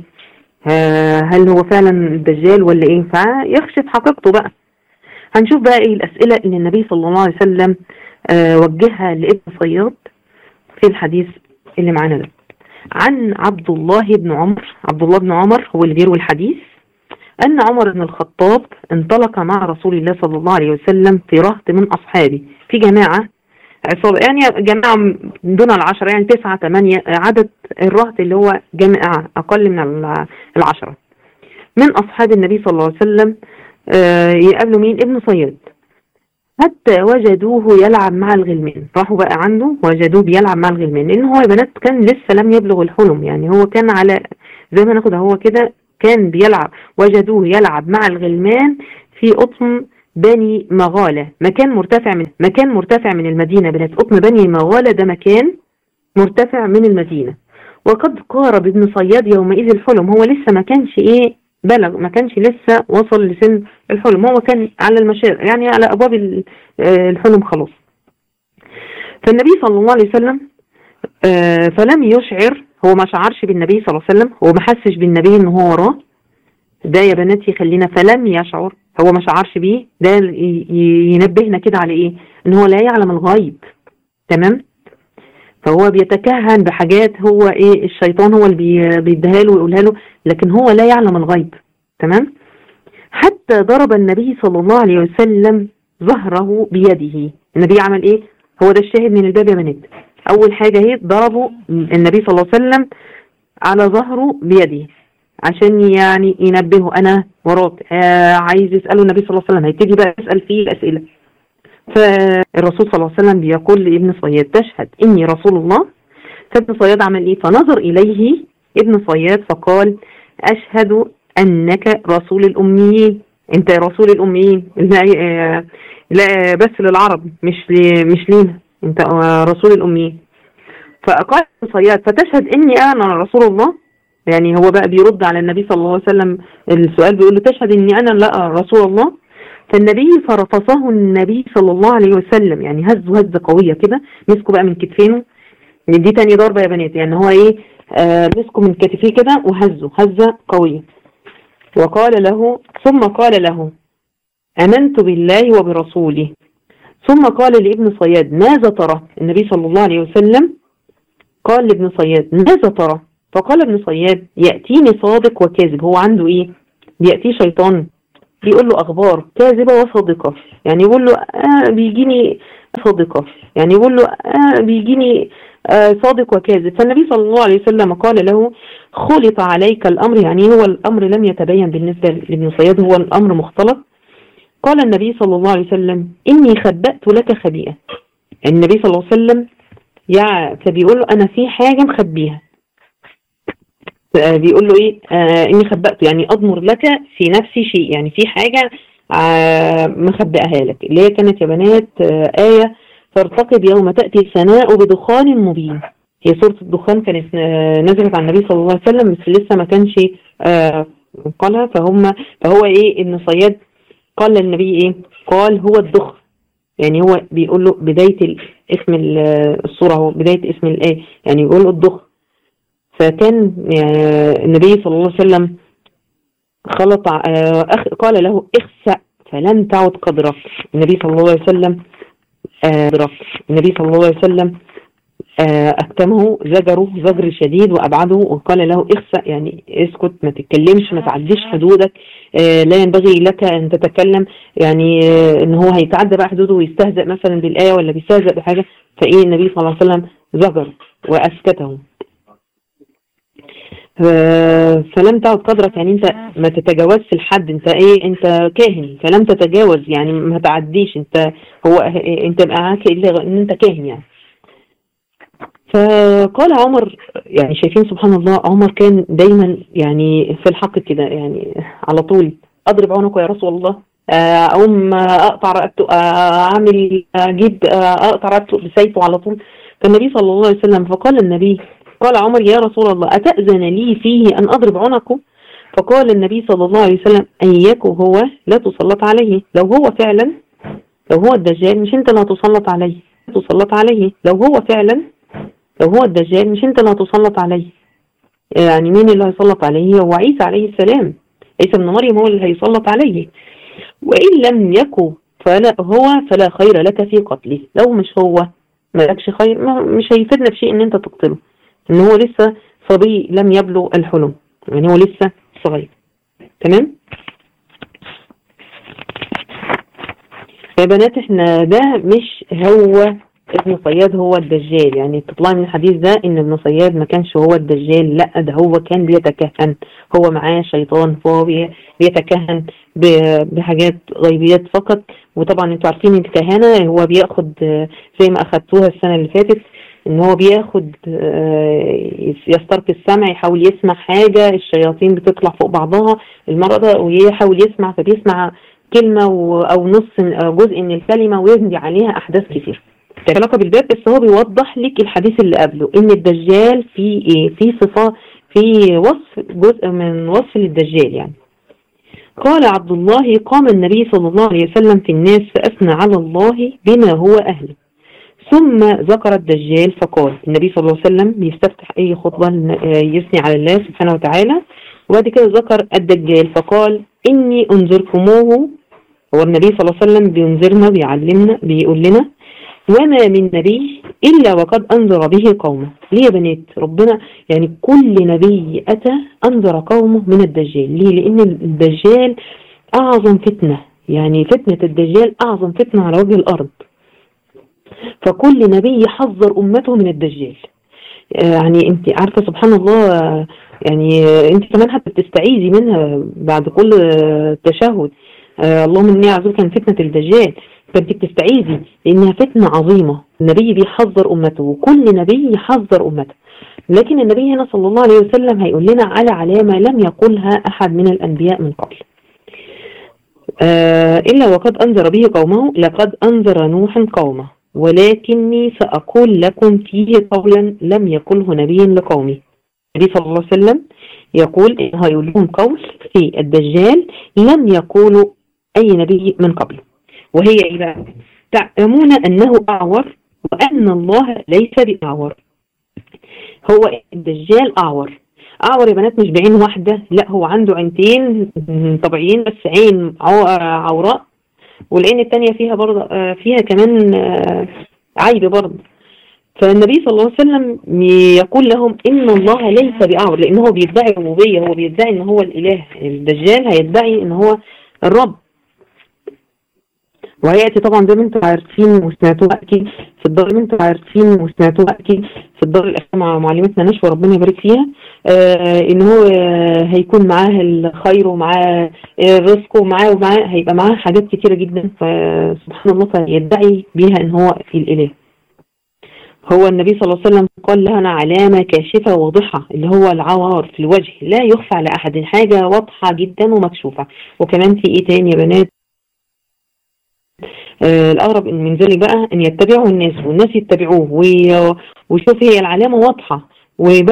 هل هو فعلا الدجال ولا إيه، فيكشف حقيقته بقى. هنشوف بقى إيه الأسئلة اللي النبي صلى الله عليه وسلم آه وجهها لابن صياد في الحديث اللي معانا ده. عن عبد الله بن عمر، عبد الله بن عمر هو اللي بيروي الحديث، أن عمر بن الخطاب انطلق مع رسول الله صلى الله عليه وسلم في رهط من أصحابه، في جماعة عصابة يعني جماعة دون العشرة، يعني تسعة ثمانية عدد الرهط اللي هو جماعة أقل من العشرة من أصحاب النبي صلى الله عليه وسلم. يقابلوا مين؟ ابن صياد. حتى وجدوه يلعب مع الغلمان، راحوا بقى عنده وجدوه بيلعب مع الغلمان، لأن هو يا بنات كان لسه لم يبلغ الحلم، يعني هو كان على زي ما ناخد هو كده كان بيلعب. وجدوه يلعب مع الغلمان في قطن بني مغالة، مكان مرتفع من مكان مرتفع من المدينة. بنات قطن بني مغالة ده مكان مرتفع من المدينة. وقد قارب ابن صياد يومئذ الحلم، هو لسه ما كانش ايه بلغ، ما كانش لسه وصل لسن الحلم، هو كان على المشارق يعني على ابواب الحلم خلاص. فالنبي صلى الله عليه وسلم فلم يشعر، هو ما شعرش بالنبي صلى الله عليه وسلم، هو ما حسش بالنبي ان هو وراه. ده يا بناتي خلينا فلم يشعر، هو ما شعرش بيه، ده ينبهنا كده على ايه؟ ان هو لا يعلم الغيب. تمام؟ فهو بيتكهن بحاجات هو ايه الشيطان هو اللي بيديها له ويقولها له، لكن هو لا يعلم الغيب. تمام؟ حتى ضرب النبي صلى الله عليه وسلم ظهره بيده. النبي عمل ايه؟ هو ده الشاهد من الباب يا بنات. اول حاجة هي ضربوا النبي صلى الله عليه وسلم على ظهره بيده عشان يعني ينبهه انا وراك. آه عايز يسأله النبي صلى الله عليه وسلم، هيبتدي بقى يسأل فيه الاسئلة. فالرسول صلى الله عليه وسلم بيقول لابن صياد تشهد اني رسول الله. فابن صياد عمل ايه؟ فنظر اليه ابن صياد فقال اشهد انك رسول الاميين، انت رسول الاميين. لا, لا بس للعرب مش مش لينا، انت رسول الاميين. فقال ابن صياد فتشهد اني انا رسول الله، يعني هو بقى بيرد على النبي صلى الله عليه وسلم السؤال، بيقول له تشهد اني انا لا رسول الله. فالنبي فرفصه النبي صلى الله عليه وسلم، يعني هزه هزه قويه كده، مسكه بقى من كتفينه. دي تاني ضربه يا بنات، يعني هو ايه آه مسكه من كتفيه كده وهزه هزه قويه. وقال له ثم قال له امنت بالله وبرسوله. ثم قال لابن صياد ماذا ترى؟ النبي صلى الله عليه وسلم قال لابن صياد ماذا ترى؟ فقال ابن صياد يأتيني صادق وكاذب. هو عنده ايه؟ بيأتيه شيطان بيقول له اخبار كاذبة وصادقة، يعني يقول له آه بيجيني صادقة، يعني يقول له آه بيجيني آه صادق وكاذب. فالنبي صلى الله عليه وسلم قال له خلط عليك الامر، يعني هو الامر لم يتبين بالنسبة لابن صياد، هو الامر مختلط. قال النبي صلى الله عليه وسلم اني خبأت لك خبيئة. النبي صلى الله عليه وسلم يا فبيقول له انا في حاجة مخبيها، بيقول له ايه آه اني خبأت، يعني اضمر لك في نفسي شيء، يعني في حاجة آه مخبئها لك، اللي هي كانت يا بنات آه آية فارتقب يوم تأتي السماء بدخان مبين. هي سورة الدخان كانت آه نزلت على النبي صلى الله عليه وسلم، بس لسه ما كانش آه قالها. فهم فهو ايه ابن صياد قال للنبي ايه؟ قال هو الدخ، يعني هو بيقول له بداية اسم الصورة، هو بداية اسم الآية، يعني يقول له الدخ. فكان النبي صلى الله عليه وسلم خلط قال له اخسأ فلم تعد قدرك. النبي صلى الله عليه وسلم قدرك النبي صلى الله عليه وسلم أكتمه زجره زجر شديد وأبعده وقال له اخسأ، يعني اسكت ما تتكلمش ما تعديش حدودك، لا ينبغي لك أن تتكلم، يعني ان هو هيتعدى بقى حدوده ويستهزئ مثلا بالآية ولا بيستهزئ بحاجة. فإيه النبي صلى الله عليه وسلم زجر وأسكته. ف- فلم تعد قدرك، يعني انت ما تتجاوزش الحد، انت ايه، انت كاهن فلم تتجاوز، يعني ما تعديش انت. هو انت معاك الا ان انت كاهن يعني. فقال عمر، يعني شايفين سبحان الله، عمر كان دايما يعني في الحق كده، يعني على طول اضرب عنقه يا رسول الله، آه، اقوم اقطع رقبته، آه، اعمل اجيب، آه، اقطع رقبته بسيفه على طول. فالنبي صلى الله عليه وسلم، فقال النبي، قال عمر يا رسول الله اتأذن لي فيه ان اضرب عنقه؟ فقال النبي صلى الله عليه وسلم اياك هو لا تسلط عليه، لو هو فعلا، لو هو الدجال مش انت اللي هتسلط عليه، تسلط عليه لو هو فعلا، لو هو الدجال مش انت اللي هتسلط عليه. يعني مين اللي هيسلط عليه؟ هو عيسى عليه السلام، عيسى ابن مريم هو اللي هيسلط عليه. وإن لم يكن فلا هو فلا خير لك في قتله، لو مش هو مالكش خير، ما مش هيفيدنا بشيء ان انت تقتله، ان هو لسه صبي لم يبلغ الحلم، يعني هو لسه صغير. تمام يا بنات، احنا ده مش هو ابن صياد هو الدجال، يعني تطلع من الحديث ده ان ابن صياد ما كانش هو الدجال، لا ده هو كان بيتكهن، هو معاه شيطان فهو بي- بيتكهن ب- بحاجات غيبيات فقط. وطبعا انتوا عارفين الكهنة هو بياخد، آه، زي ما اخدتوها السنة اللي فاتت، ان هو بياخد، آه، يسترق السمع، يحاول يسمع حاجة، الشياطين بتطلع فوق بعضها المرة ده ويحاول يسمع، فبيسمع كلمة و- او نص أو جزء من الكلمة ويبني عليها احداث كتير علاقة بالباب. بس هو بيوضح لك الحديث اللي قبله ان الدجال في ايه، في صفة، في وصف، جزء من وصف للدجال يعني. قال عبد الله قام النبي صلى الله عليه وسلم في الناس فأثنى على الله بما هو أهله، ثم ذكر الدجال فقال، النبي صلى الله عليه وسلم بيستفتح أي خطبة يثني على الله سبحانه وتعالى، وبعد كده ذكر الدجال فقال إني أنذركموه. هو النبي صلى الله عليه وسلم بينذرنا، بيعلمنا، بيقول لنا وما من نبي إلا وقد أنذر به قومه. ليه يا بنات؟ ربنا يعني كل نبي أتى أنذر قومه من الدجال. ليه؟ لأن الدجال أعظم فتنة، يعني فتنة الدجال أعظم فتنة على وجه الأرض، فكل نبي يحذر أمته من الدجال. يعني انت عارفة سبحان الله، يعني انت كمان حتى بتستعيذي منها بعد كل تشهد، اللهم اني اعوذ من فتنة الدجال، فانت بتستعيذي لانها فتنة عظيمة. النبي بيحذر امته وكل نبي يحذر امته، لكن النبي هنا صلى الله عليه وسلم هيقول لنا على علامة لم يقولها احد من الانبياء من قبل، آه إلا وقد أنذر به قومه، لقد أنذر نوح قومه ولكني سأقول لكم فيه قولا لم يقله نبي لقومه. النبي صلى الله عليه وسلم يقول إن هيقول لهم قول في الدجال لم يقولوا أي نبي من قبله، وهي إيه بقى؟ تعلمون أنه أعور وأن الله ليس بأعور. هو الدجال أعور، أعور يا بنات مش بعين واحدة، لا هو عنده عينتين طبيعيين، بس عين عوراء والعين التانية فيها برضه، فيها كمان عيب برضه. فالنبي صلى الله عليه وسلم يقول لهم إن الله ليس بأعور، لأن هو بيدعي الربوبية، هو بيدعي إن هو الإله، الدجال هيدعي إن هو الرب. وهيأتي طبعا زي ما انتم عارفين وسمعتوها أكيد في الدار، ما انتم عارفين وسمعتوها أكيد في الدار الأخيرة مع معلمتنا نشوى ربنا يبارك فيها، آه إن هو آه هيكون معاه الخير ومعاه الرزق ومعاه ومعاه هيبقى معاه حاجات كتيرة جدا، فسبحان الله فيدعي بيها إن هو الإله. هو النبي صلى الله عليه وسلم قال لنا علامة كاشفة واضحة اللي هو العوار في الوجه لا يخفى على أحد، حاجة واضحة جدا ومكشوفة. وكمان في إيه تاني يا بنات؟ آه الأغرب من ذلك بقى أن يتبعه الناس والناس يتبعوه ويشوف هي العلامة واضحة وباينة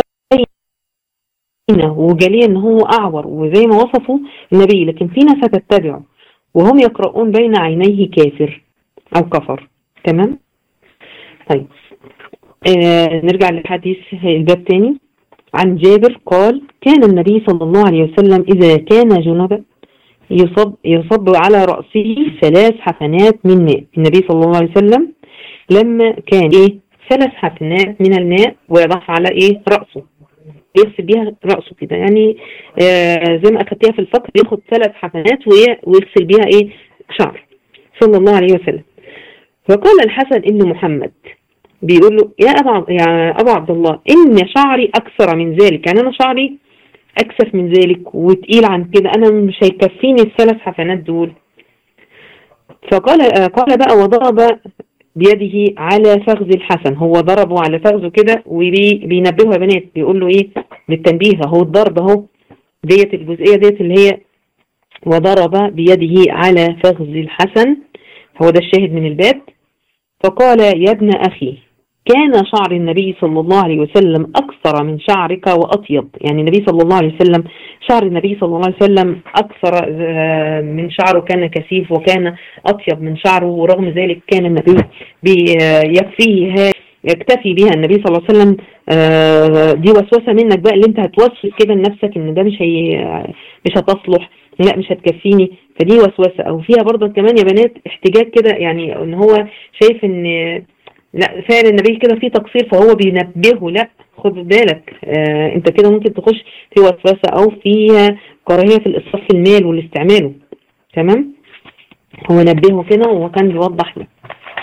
وجالية أن هو أعور وزي ما وصفه النبي، لكن في ناس هتتبعه وهم يقرؤون بين عينيه كافر أو كفر. تمام؟ طيب آه نرجع للحديث الباب تاني. عن جابر قال كان النبي صلى الله عليه وسلم إذا كان جنبا يصب, يصب على رأسه ثلاث حفنات من ماء. النبي صلى الله عليه وسلم لما كان إيه ثلاث حفنات من الماء ويضعها على إيه رأسه، يغسل بيها رأسه كده، يعني آه زي ما أخدتها في الفقه ياخد ثلاث حفنات ويغسل بيها إيه شعر صلى الله عليه وسلم. فقال الحسن ابن محمد بيقول له يا أبا, يا أبا عبد الله إن شعري أكثر من ذلك، يعني أنا شعري اكثف من ذلك وتقيل عن كده، انا مش هيكفيني الثلاث حسنات دول. فقال قال بقى وضرب بيده على فخذ الحسن، هو ضربه على فخذه كده وبينبهه يا بنات، بيقول له ايه للتنبيه اهو الضرب اهو، ديت الجزئيه ديت اللي هي وضرب بيده على فخذ الحسن، هو ده الشاهد من الباب. فقال يا ابن اخي كان شعر النبي صلى الله عليه وسلم اكثر من شعرك واطيب، يعني النبي صلى الله عليه وسلم شعر النبي صلى الله عليه وسلم اكثر من شعره، كان كثيف وكان اطيب من شعره، ورغم ذلك كان النبي يكفيه يكتفي بها النبي صلى الله عليه وسلم. دي وسوسه منك بقى اللي انت هتوسوس كده لنفسك ان ده مش هي مش هتصلح، لا مش هتكفيني، فدي وسوسه. او فيها برضه كمان يا بنات احتجاج كده، يعني ان هو شايف ان لا فعلا النبي كده فيه تقصير، فهو بينبهه لا خد بالك آه انت كده ممكن تخش في وسوسه او في كراهيه في الاسراف في المال والاستعماله. تمام، هو نبهه كده وهو كان بيوضح له.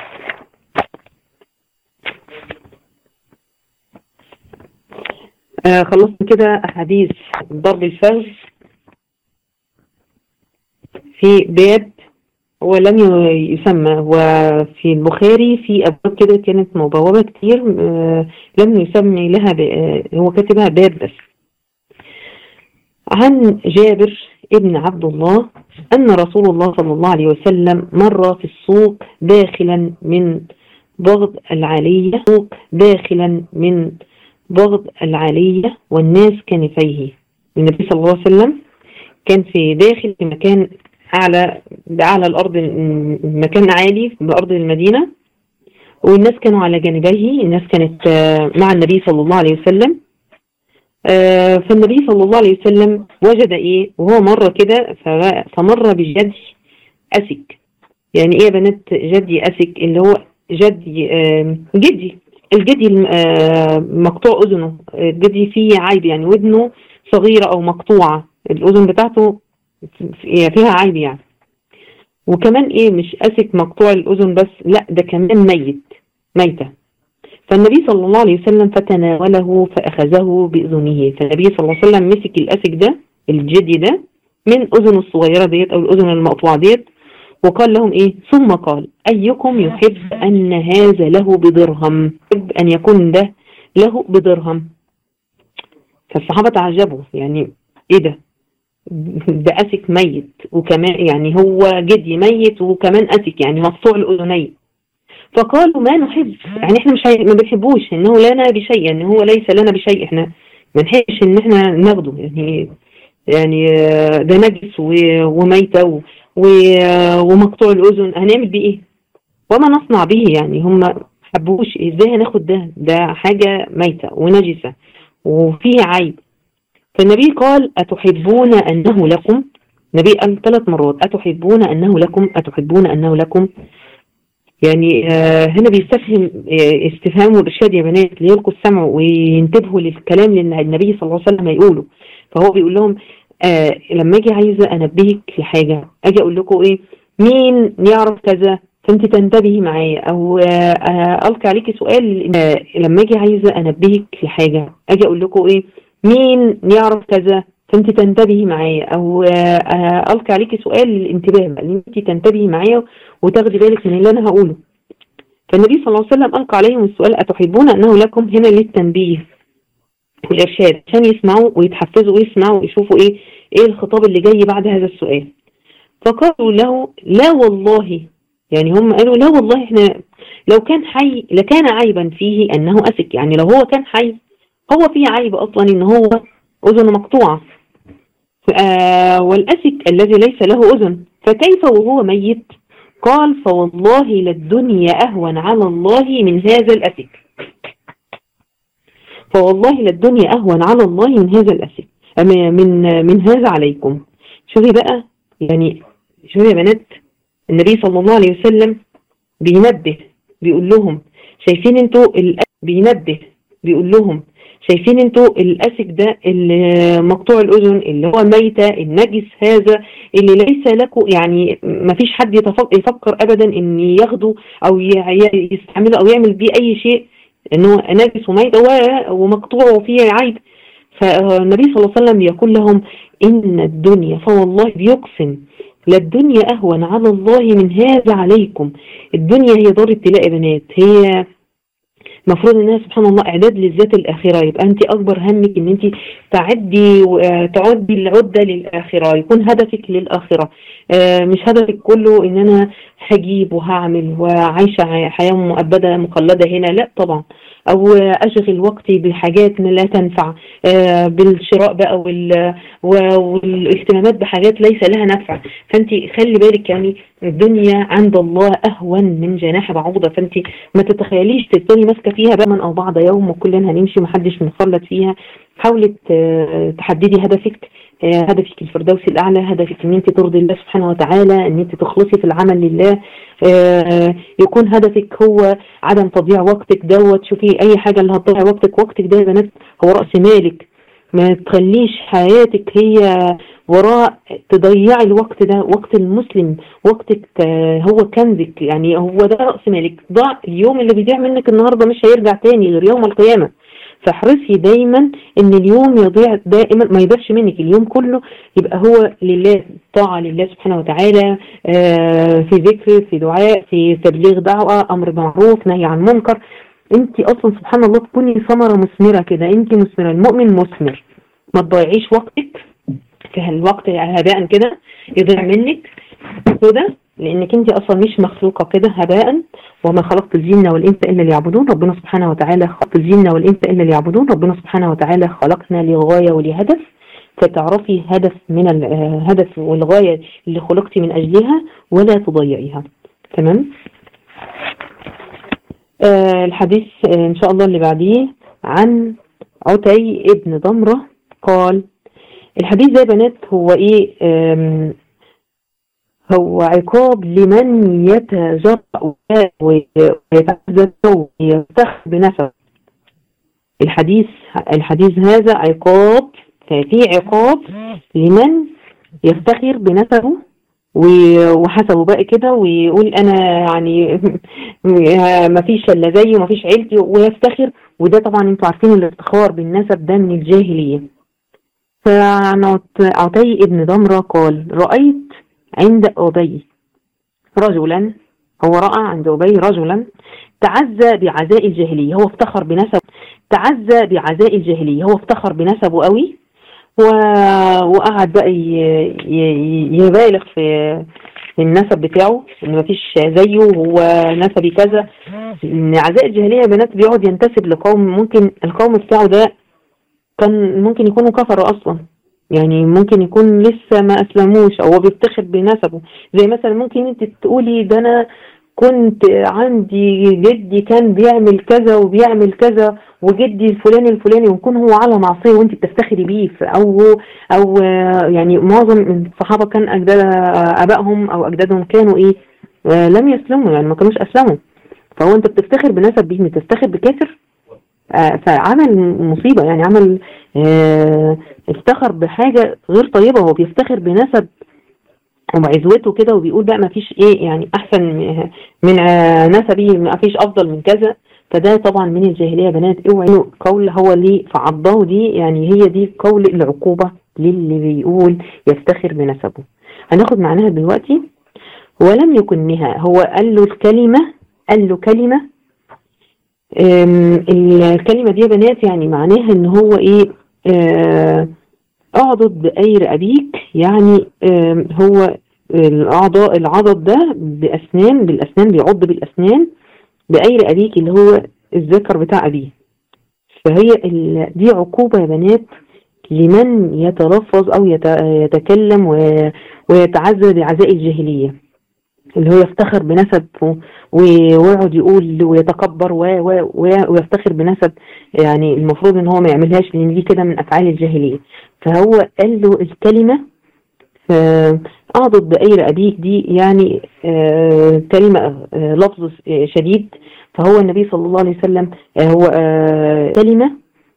آه خلصنا كده احاديث ضرب الفخذ في باب هو لم يسمى، وفي البخاري في أبواب كده كانت مبوبة كتير لم يسمي لها، هو كاتبها باب بس. عن جابر ابن عبد الله أن رسول الله صلى الله عليه وسلم مر في السوق داخلا من بغض العالية سوق داخلا من بغض العالية والناس كنفيه. النبي صلى الله عليه وسلم كان في داخل في مكان أعلى أعلى الأرض، مكان عالي بأرض المدينة، والناس كانوا على جانبيه، الناس كانت مع النبي صلى الله عليه وسلم. فالنبي صلى الله عليه وسلم وجد إيه وهو مر كده، فمر بجدي أسك. يعني إيه يا بنات جدي أسك؟ اللي هو جدي جدي الجدي مقطوع أذنه، الجدي فيه عيب، يعني ودنه صغيرة أو مقطوعة، الأذن بتاعته فيها عيب يعني. وكمان ايه مش أسك مقطوع الأذن بس، لا ده كمان ميت ميتة. فالنبي صلى الله عليه وسلم فتناوله فأخذه بأذنه، فالنبي صلى الله عليه وسلم مسك الأسك ده الجدي ده من أذن الصغيرة ديت أو الأذن المقطوعة ديت، وقال لهم ايه ثم قال أيكم يحب أن هذا له بدرهم، يحب أن يكون ده له بدرهم. فالصحابة تعجبوا، يعني ايه ده ده أسك ميت وكمان يعني هو جدي ميت وكمان أسك يعني مقطوع الأذنين. فقالوا ما نحب، يعني احنا مش ما بنحبوش انه لنا بشيء، يعني هو ليس لنا بشيء، احنا ما نحبش ان احنا ناخده، يعني يعني ده نجس وميتة ومقطوع الأذن هنعمل بيه ايه وما نصنع به، يعني هم حبوش ازاي هناخد ده ده حاجة ميتة ونجسة وفيه عيب. فالنبي قال أتحبون أنه لكم، النبي قال ثلاث مرات أتحبون أنه لكم أتحبون أنه لكم، يعني آه هنا بيستفهم آه استفهام وإرشاد يا بنات ليلقوا السمع وينتبهوا للكلام اللي النبي صلى الله عليه وسلم يقوله. فهو بيقول لهم آه لما أجي عايزة أنبهك لحاجة أجي أقول لكم إيه مين يعرف كذا فأنت تنتبهي معايا، أو آه ألقي عليكي سؤال آه لما أجي عايزة أنبهك لحاجة أجي أقول لكم إيه مين يعرف كذا فانت تنتبهي معايا، او القي عليكي سؤال للانتباه بقى ان انت تنتبهي معايا وتاخدي بالك من اللي انا هقوله. فالنبي صلى الله عليه وسلم القى عليهم السؤال اتحبون انه لكم هنا للتنبيه والارشاد عشان يسمعوا ويتحفزوا ويسمعوا ويشوفوا ايه ايه الخطاب اللي جاي بعد هذا السؤال. فقالوا له لا والله، يعني هم قالوا لا والله احنا لو كان حي لكان عيبا فيه انه اسك، يعني لو هو كان حي هو فيه عيب اصلا ان هو اذن مقطوعة، آه والاسك الذي ليس له اذن فكيف وهو ميت؟ قال فوالله للدنيا اهون على الله من هذا الاسك، فوالله للدنيا اهون على الله من هذا الاسك من من هذا عليكم. شوفي بقى، يعني شوفي يا بنات النبي صلى الله عليه وسلم بينبه بيقول لهم شايفين انتوا بينبه بيقول لهم شايفين انتوا الاسك ده اللي مقطوع الاذن اللي هو ميتة النجس هذا اللي ليس لكم، يعني ما فيش حد يفكر ابدا ان ياخده او يستعمله او يعمل بيه اي شيء، انه نجس وميت ومقطوع وفيه عيب. فالنبي صلى الله عليه وسلم يقول لهم إن الدنيا، فوالله بيقسم لا الدنيا أهون على الله من هذا عليكم. الدنيا هي دار ابتلاء يا بنات، هي المفروض انها سبحان الله اعداد للذات الاخره. يبقى انت اكبر همك ان انت تعدي تعدي العده للاخره، يكون هدفك للاخره، مش هدفك كله ان انا هجيب وهعمل وعايشه حياه مؤبده مقلده هنا، لا طبعا. او اشغل وقتي بحاجات لا تنفع، بالشراء بقى والاهتمامات بحاجات ليس لها نفع. فانت خلي بالك يعني الدنيا عند الله اهون من جناح بعوضه. فانت ما تتخيليش تفضلي ماسكه فيها بقى من او بعض يوم وكلنا هنمشي محدش مخلد فيها. حاولي تحددي هدفك، هدفك الفردوس الاعلى، هدفك ان انت ترضي الله سبحانه وتعالى، ان انت تخلصي في العمل لله، يكون هدفك هو عدم تضييع وقتك دوت. شوفي اي حاجه اللي هتضيع وقتك، وقتك ده يا بنات هو راس مالك. ما تخليش حياتك هي وراء تضيعي الوقت ده، وقت المسلم وقتك هو كنزك، يعني هو ده رأس مالك. ضاع اليوم اللي بيضيع منك النهارده مش هيرجع تاني غير يوم القيامة. فاحرصي دايما ان اليوم يضيع دائما، ما يضيعش منك اليوم كله، يبقى هو لله، طاعة لله سبحانه وتعالى، في ذكر، في دعاء، في تبليغ دعوة، امر معروف، نهي عن منكر. انت اصلا سبحان الله تكوني ثمرة مثمرة كده، انت مثمرة، المؤمن مثمر. ما تضيعيش وقتك في الوقت هباء كده يضيع منك كده، لانك انت اصلا مش مخلوقه كده هباء. وما خلقت الجن والانس الا ليعبدون. ربنا سبحانه وتعالى خلق الجن والانس الا ليعبدون. ربنا سبحانه وتعالى خلقنا لغايه ولهدف، فتعرفي هدف من الهدف والغايه اللي خلقتي من اجلها ولا تضيعيها. تمام. آه الحديث آه ان شاء الله اللي بعديه عن عتي ابن ضمرة قال. الحديث ده يا بنات هو ايه؟ هو عقاب لمن يتجرأ ويتعزز ويفتخر بنفسه. الحديث الحديث هذا عقاب، في عقاب لمن يفتخر بنفسه وحسبه بقى كده ويقول انا يعني ما فيش الا زيي وما فيش عيلتي ويفتخر. وده طبعا انتوا عارفين الافتخار بالنسب ده من الجاهليه. فعن عتي ابن ضمرة قال رأيت عند أبي رجلا، هو رأى عند أبي رجلا تعزى بعزاء الجاهلية، هو افتخر بنسبه، تعزى بعزاء الجاهلية، هو افتخر بنسبه قوي و... وقعد بقى يبالغ في في النسب بتاعه ان مفيش زيه وهو نسبي كذا. ان عزاء الجاهلية بنات بيقعد ينتسب لقوم ممكن القوم بتاعه ده كان ممكن يكونوا كفروا اصلا، يعني ممكن يكون لسه ما اسلموش او بيفتخر بنسبه. زي مثلا ممكن انت تقولي ده انا كنت عندي جدي كان بيعمل كذا وبيعمل كذا وجدي الفلاني الفلاني، ويكون هو على معصيه وانت بتفتخري بيه. او او يعني معظم الصحابه كان اجداد ابائهم او اجدادهم كانوا ايه لم يسلموا، يعني ما كانوش اسلموا. فهو انت بتفتخر بنسب بيه، بتفتخر بكافر. فعمل مصيبة، يعني عمل اه افتخر بحاجة غير طيبة. هو بيفتخر بنسب وبعزوته كده وبيقول بقى ما فيش ايه يعني احسن من اه نسبي، ما فيش افضل من كذا. فده طبعا من الجاهلية يا بنات. اوعوا قول هو ليه فعضاه دي، يعني هي دي قول العقوبة للي بيقول يفتخر بنسبه. هناخد معناها دلوقتي. ولم يكنها، هو قال له الكلمة، قال له كلمة. الكلمة دي يا بنات يعني معناها ان هو ايه؟ اعضد بأير ابيك، يعني هو الاعضاء العضد ده باسنان، بالاسنان بيعض بالاسنان بأير ابيك اللي هو الذكر بتاع ابيه. فهي دي عقوبة يا بنات لمن يتلفظ او يتكلم ويتعزى بعزاء الجاهلية، اللي هو يفتخر بنسب ويقعد يقول ويتكبر ويفتخر بنسب، يعني المفروض ان هو ما يعملهاش لان دي كده من افعال الجاهليه. فهو قال له الكلمه اعضد بأير ابيك دي يعني آه كلمه آه لفظ آه شديد. فهو النبي صلى الله عليه وسلم آه هو آه كلمه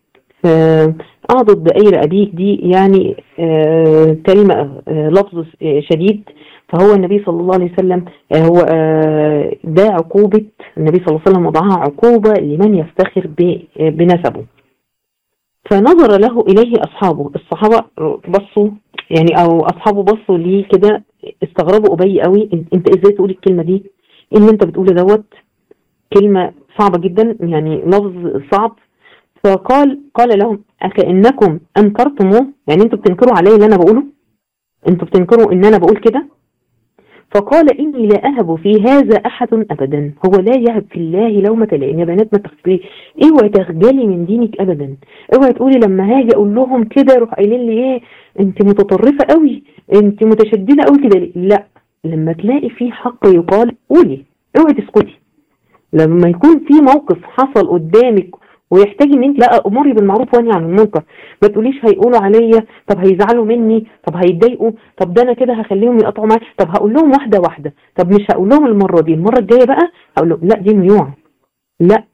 اعضد بأير ابيك دي يعني آه كلمه آه لفظ آه شديد. فهو النبي صلى الله عليه وسلم هو ده عقوبة، النبي صلى الله عليه وسلم وضعها عقوبة لمن يفتخر بنسبه. فنظر له إليه أصحابه، الصحابة بصوا يعني أو أصحابه بصوا ليه كده، استغربوا أبي قوي، أنت إزاي تقول الكلمة دي؟ إيه اللي أنت بتقوله دوت؟ كلمة صعبة جدا، يعني لفظ صعب. فقال قال لهم أكأنكم أنكرتموه، يعني أنتوا بتنكروا علي اللي أنا بقوله؟ أنتوا بتنكروا إن أنا بقول كده؟ فقال إني لا أهب في هذا أحد أبدا، هو لا يهب في الله لومة لائم. يا بنات ما تخجلي، اوعي تخجلي من دينك أبدا، اوعي تقولي لما هاجي أقول لهم كده روح قايلين لي إيه أنت متطرفة قوي، أنت متشددة قوي كده. لا، لما تلاقي في حق يقال قولي، اوعي تسكتي. لما يكون في موقف حصل قدامك ويحتاج ان انت لا اموري بالمعروف وانهي عن المنكر، ما تقوليش هيقولوا عليا، طب هيزعلوا مني، طب هيتضايقوا، طب ده انا كده هخليهم يقطعوا معايا، طب هقول لهم واحده واحده، طب مش هقول لهم المره دي، المره الجايه بقى هقول لهم. لا دي ميوع، لا،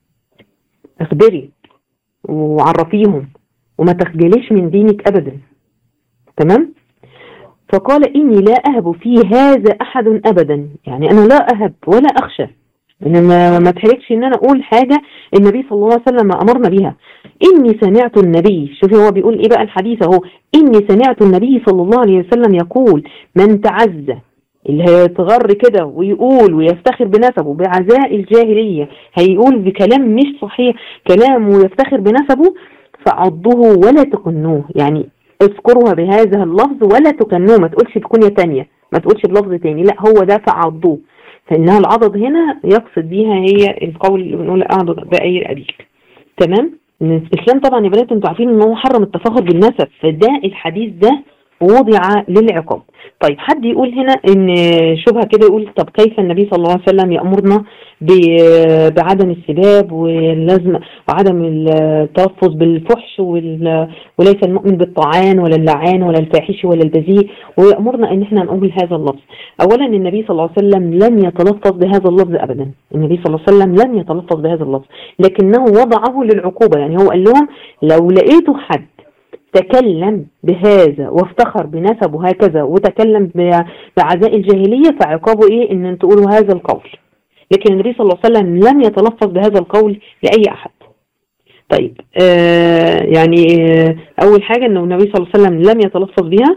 اخبري وعرفيهم وما تخجليش من دينك ابدا. تمام. فقال اني لا اهب في هذا احد ابدا، يعني انا لا اهب ولا اخشى ان ما, ما تحركش ان انا اقول حاجة النبي صلى الله عليه وسلم امرنا بيها. اني سمعت النبي، شوفي هو بيقول ايه بقى الحديث اهو، اني سمعت النبي صلى الله عليه وسلم يقول من تعزى، اللي هيتغر كده ويقول ويفتخر بنسبه بعزاء الجاهلية، هيقول بكلام مش صحيح كلام ويفتخر بنسبه، فعضوه ولا تكنوه، يعني اذكروها بهذا اللفظ ولا تكنوه، ما تقولش بكنية تانية، ما تقولش بلفظ تاني، لا هو ده فعضوه. فإنها العضد هنا يقصد بيها هي القول اللي بنقول أعضد بأي أبيك. تمام. الإسلام طبعا يا بنات انتوا عارفين ان هو حرم التفاخر بالنسب، فده الحديث ده وضع للعقاب. طيب حد يقول هنا ان شبهه كده، يقول طب كيف النبي صلى الله عليه وسلم يأمرنا بعدم السباب واللازم وعدم التلفظ بالفحش وليس المؤمن بالطعان ولا اللعان ولا الفاحش ولا البذيء، ويأمرنا ان احنا نقول هذا اللفظ. اولا النبي صلى الله عليه وسلم لم يتلفظ بهذا اللفظ ابدا، النبي صلى الله عليه وسلم لم يتلفظ بهذا اللفظ، لكنه وضعه للعقوبة. يعني هو قال لهم لو لقيتوا حد تكلم بهذا وافتخر بنسبه هكذا وتكلم بعزاء الجاهلية فعقابه ايه؟ ان تقولوا هذا القول. لكن النبي صلى الله عليه وسلم لم يتلفظ بهذا القول لأي أحد. طيب آه يعني آه أول حاجة أنه النبي صلى الله عليه وسلم لم يتلفظ بها.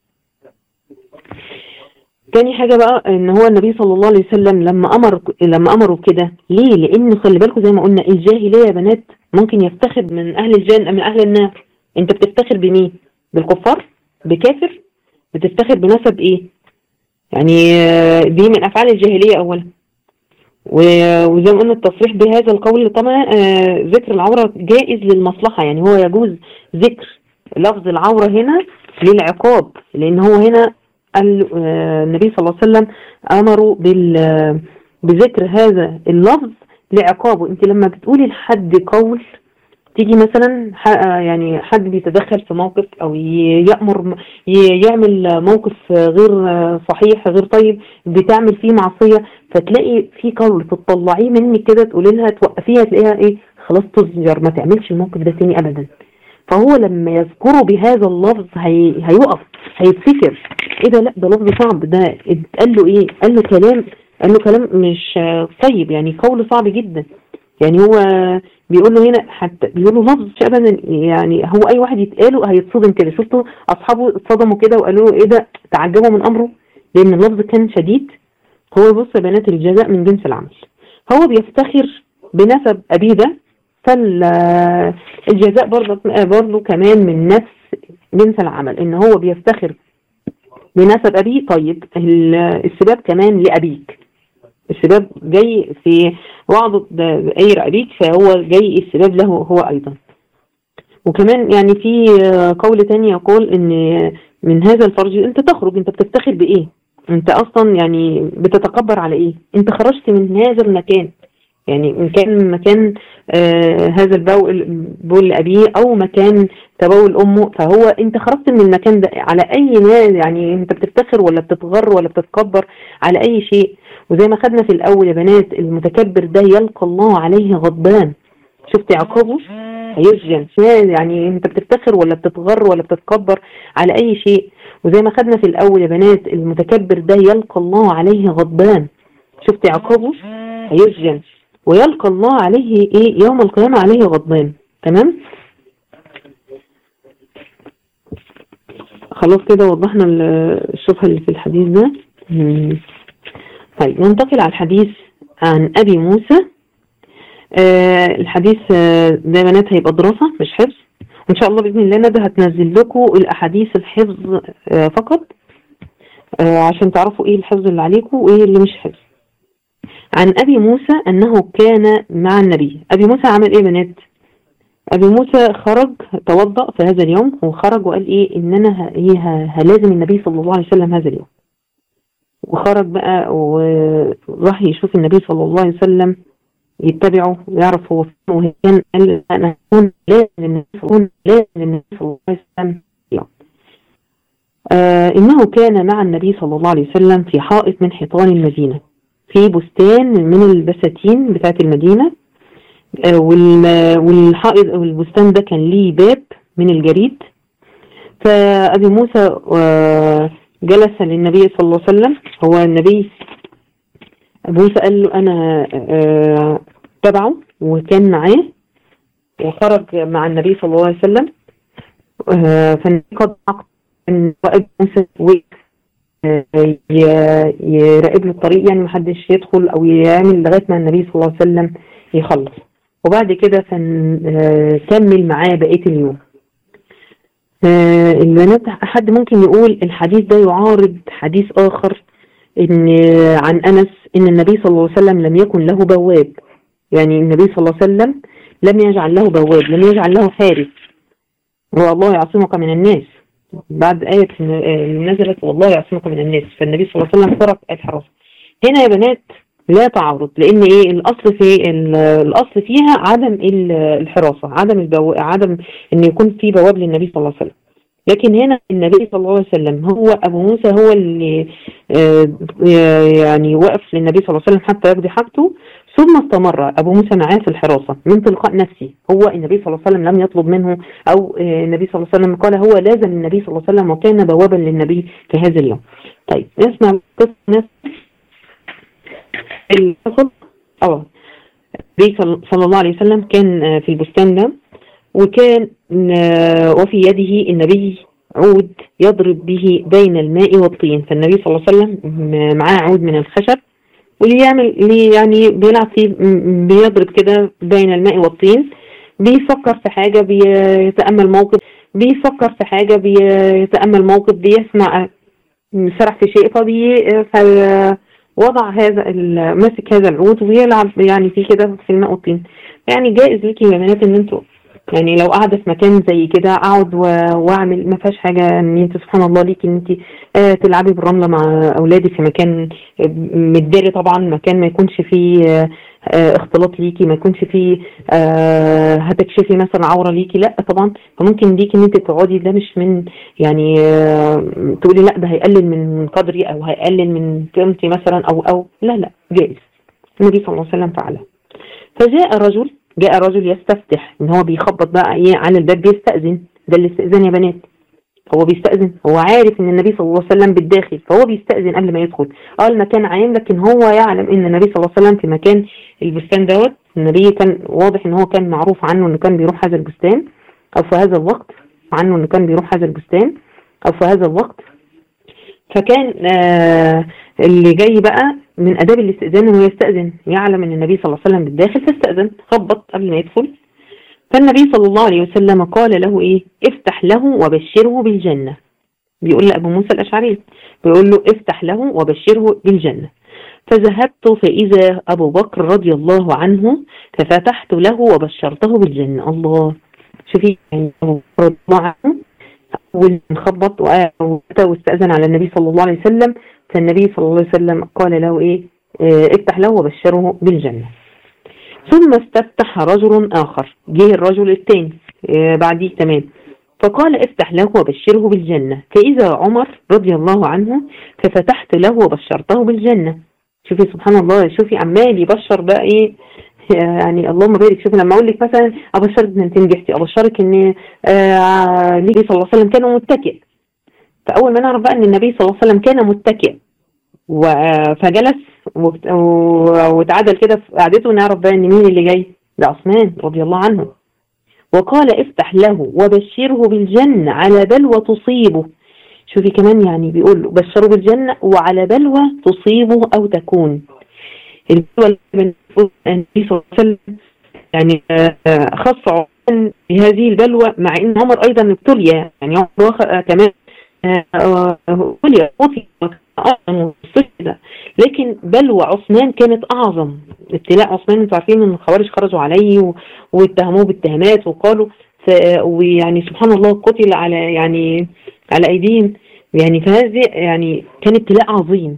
تاني حاجة بقى ان هو النبي صلى الله عليه وسلم لما أمر لما أمروا كده ليه؟ لأنه خلي بالكم زي ما قلنا الجاهلية يا بنات ممكن يفتخر من أهل الجنة من أهل النار. انت بتفتخر بمين؟ بالكفار؟ بكافر؟ بتفتخر بنسب ايه؟ يعني دي من افعال الجاهلية اولا. وزي ما قلنا التصريح بهذا القول طبعا ذكر العورة جائز للمصلحة، يعني هو يجوز ذكر لفظ العورة هنا للعقاب، لان هو هنا النبي صلى الله عليه وسلم امروا بذكر هذا اللفظ لعقابه. انت لما بتقولي لحد قول، تيجي مثلا يعني حد بيتدخل في موقف او يأمر يعمل موقف غير صحيح غير طيب، بتعمل فيه معصية، فتلاقي في قول تطلعيه منك كده تقولي لها توقفيها، تلاقيها ايه؟ خلاص تزجر ما تعملش الموقف ده تاني ابدا. فهو لما يذكره بهذا اللفظ هي... هيقف هيفتكر ايه ده، لا ده لفظ صعب، ده قال له ايه؟ قال له كلام قال له كلام مش طيب، يعني قول صعب جدا. يعني هو بيقول له هنا حتى بيقول له لفظ ابدا، يعني هو اي واحد يتقاله هيتصدم كده. شفتوا اصحابه اتصدموا كده وقالوا له ايه ده؟ تعجبوا من امره لان اللفظ كان شديد. هو بص يا بنات الجزاء من جنس العمل، هو بيفتخر بنسب ابيه ده، فالجزاء برضه برضه كمان من نفس جنس العمل، ان هو بيفتخر بنسب ابيه. طيب السباب كمان لابيك، السباب جاي في وعض أي رأبيك، فهو جاي السباب له هو أيضا. وكمان يعني في قول تاني يقول ان من هذا الفرج انت تخرج، انت بتفتخر بإيه؟ انت أصلا يعني بتتكبر على إيه؟ انت خرجت من هذا المكان، يعني إن كان مكان آه هذا البول بول لأبيه أو مكان تبول أمه، فهو انت خرجت من المكان ده على أي ناس، يعني انت بتفتخر ولا بتتغر ولا بتتكبر على أي شيء. وزي ما خدنا في الأول يا بنات المتكبر ده يلقى الله عليه غضبان. شفت عقابه؟ هيسجن. يعني انت بتفتخر ولا بتتغر ولا بتتكبر على أي شيء. وزي ما خدنا في الأول يا بنات المتكبر ده يلقى الله عليه غضبان. شفت عقابه؟ هيسجن ويلقى الله عليه ايه؟ يوم القيامة عليه غضبان. تمام؟ خلاص كده وضحنا الشبهة اللي في الحديث ده. مم. طيب ننتقل على الحديث عن أبي موسى. آه الحديث آه ده بنات هيبقى دراسة مش حفظ، وإن شاء الله بإذن الله ندى هتنزل لكم الأحاديث الحفظ آه فقط، آه عشان تعرفوا إيه الحفظ اللي عليكم وإيه اللي مش حفظ. عن أبي موسى أنه كان مع النبي. أبي موسى عمل إيه بنات؟ أبي موسى خرج توضأ في هذا اليوم، وخرج وقال إيه إن أنا هلازم النبي صلى الله عليه وسلم هذا اليوم، وخرج بقى وراح يشوف النبي صلى الله عليه وسلم يتبعه ويعرف هو فين، وكان قال أنا أكون لازم النبي صلى الله عليه وسلم. آه إنه كان مع النبي صلى الله عليه وسلم في حائط من حيطان المدينة، في بستان من البساتين بتاعت المدينة، آه والحائط أو البستان ده كان ليه باب من الجريد. فأبي موسى آه جلس للنبي صلى الله عليه وسلم. هو النبي أبو موسى قال له أنا آه تبعه وكان معاه، وخرج مع النبي صلى الله عليه وسلم. آه فقد أن أبي موسى يراقب له الطريق، يعني محدش يدخل أو يعمل لغاية ما النبي صلى الله عليه وسلم يخلص، وبعد كده كمل معاه بقية اليوم. آه البنات حد ممكن يقول الحديث ده يعارض حديث آخر إن عن أنس إن النبي صلى الله عليه وسلم لم يكن له بواب، يعني النبي صلى الله عليه وسلم لم يجعل له بواب، لم يجعل له حارس، هو الله يعصمك من الناس، بعد آية نزلت والله يعصمك من الناس، فالنبي صلى الله عليه وسلم ترك الحراسة. هنا يا بنات لا تعارض، لأن إيه الأصل في الأصل فيها عدم الحراسة، عدم البو... عدم إن يكون في بواب للنبي صلى الله عليه وسلم. لكن هنا النبي صلى الله عليه وسلم هو أبو موسى هو اللي يعني وقف للنبي صلى الله عليه وسلم حتى يقضي حاجته، ثم استمر أبو موسى معاه في الحراسة من تلقاء نفسه. هو النبي صلى الله عليه وسلم لم يطلب منه، أو النبي صلى الله عليه وسلم قال هو لازم النبي صلى الله عليه وسلم وكان بوابا للنبي في هذا اليوم. طيب نسمع قصة نفس القصة. اه النبي صلى الله عليه وسلم كان في البستان ده، وكان وفي يده النبي عود يضرب به بين الماء والطين. فالنبي صلى الله عليه وسلم معاه عود من الخشب، واللي يعمل اللي يعني بيلعب فيه بيضرب كده بين الماء والطين، بيفكر في حاجة، بيتأمل موقف، بيفكر في حاجة بيتأمل موقف، بيسمع سرح في شيء، فبي وضع هذا ماسك هذا العود ويلعب يعني فيه كده في الماء والطين. يعني جائز ليكي يا بنات ان انتوا يعني لو قاعده في مكان زي كده اقعد واعمل، ما فيهاش حاجه ان انت سبحان الله ليكي ان انت آه تلعبي بالرمله مع اولادك في مكان متداري، طبعا مكان ما يكونش فيه آه اختلاط ليكي، ما يكونش فيه آه هتكشفي مثلا عوره ليكي، لا طبعا. فممكن ليكي ان انت تقعدي، ده مش من يعني آه تقولي لا ده هيقلل من قدري او هيقلل من قيمتي مثلا او او لا لا جائز. النبي صلى الله عليه وسلم فعله. فجاء رجل جاء رجل يستفتح، ان هو بيخبط بقى ايه على الباب، بيستأذن. ده الاستئذان يا بنات، هو بيستأذن، هو عارف ان النبي صلى الله عليه وسلم بالداخل، فهو بيستأذن قبل ما يدخل. اه المكان عام، لكن هو يعلم ان النبي صلى الله عليه وسلم في مكان البستان دوت. النبي كان واضح ان هو كان معروف عنه انه كان بيروح هذا البستان، او في هذا الوقت عنه انه كان بيروح هذا البستان او في هذا الوقت. فكان آه اللي جاي بقى من اداب الاستئذان انه يستأذن، يعلم ان النبي صلى الله عليه وسلم بالداخل، فاستأذن، خبط قبل ما يدخل. فالنبي صلى الله عليه وسلم قال له ايه؟ افتح له وبشره بالجنة. بيقول لأبو موسى الأشعري، بيقول له افتح له وبشره بالجنة. فذهبت فإذا أبو بكر رضي الله عنه، ففتحت له وبشرته بالجنة. الله، شوفي يعني أبو بكر رضي الله عنه أول من خبط واستأذن على النبي صلى الله عليه وسلم، فالنبي صلى الله عليه وسلم قال له ايه؟ اه افتح له وبشره بالجنة. ثم استفتح رجل آخر، جه الرجل الثاني اه بعديه تمام، فقال افتح له وبشره بالجنة. فإذا عمر رضي الله عنه، ففتحت له وبشرته بالجنة. شوفي سبحان الله، شوفي عمال يبشر بقى ايه يعني، اللهم بارك. شوفي لما اقول لك مثلا ابشرك ان انت نجحتي، ابشرك ان آه النبي صلى الله عليه وسلم كان متكئ، فاول ما نعرف بقى ان النبي صلى الله عليه وسلم كان متكئ فجلس وتعادل كده في قعدته، نعرف بقى ان مين اللي جاي؟ ده عثمان رضي الله عنه. وقال افتح له وبشره بالجنة على بلوى تصيبه شوفي كمان يعني بيقول بشروا بالجنة وعلى بلوى تصيبه أو تكون. البلوى اللي النبي صلى الله عليه وسلم يعني خص عثمان بهذه البلوى، مع ان عمر ايضا ابتلي، يعني عمر كمان ابتلي ابتلي لكن بلوى عثمان كانت اعظم. ابتلاء عثمان انتوا عارفين ان الخوارج خرجوا عليه واتهموه بالتهمات وقالوا ويعني سبحان الله قتل على يعني على ايديهم، يعني فهذه يعني كان ابتلاء عظيم.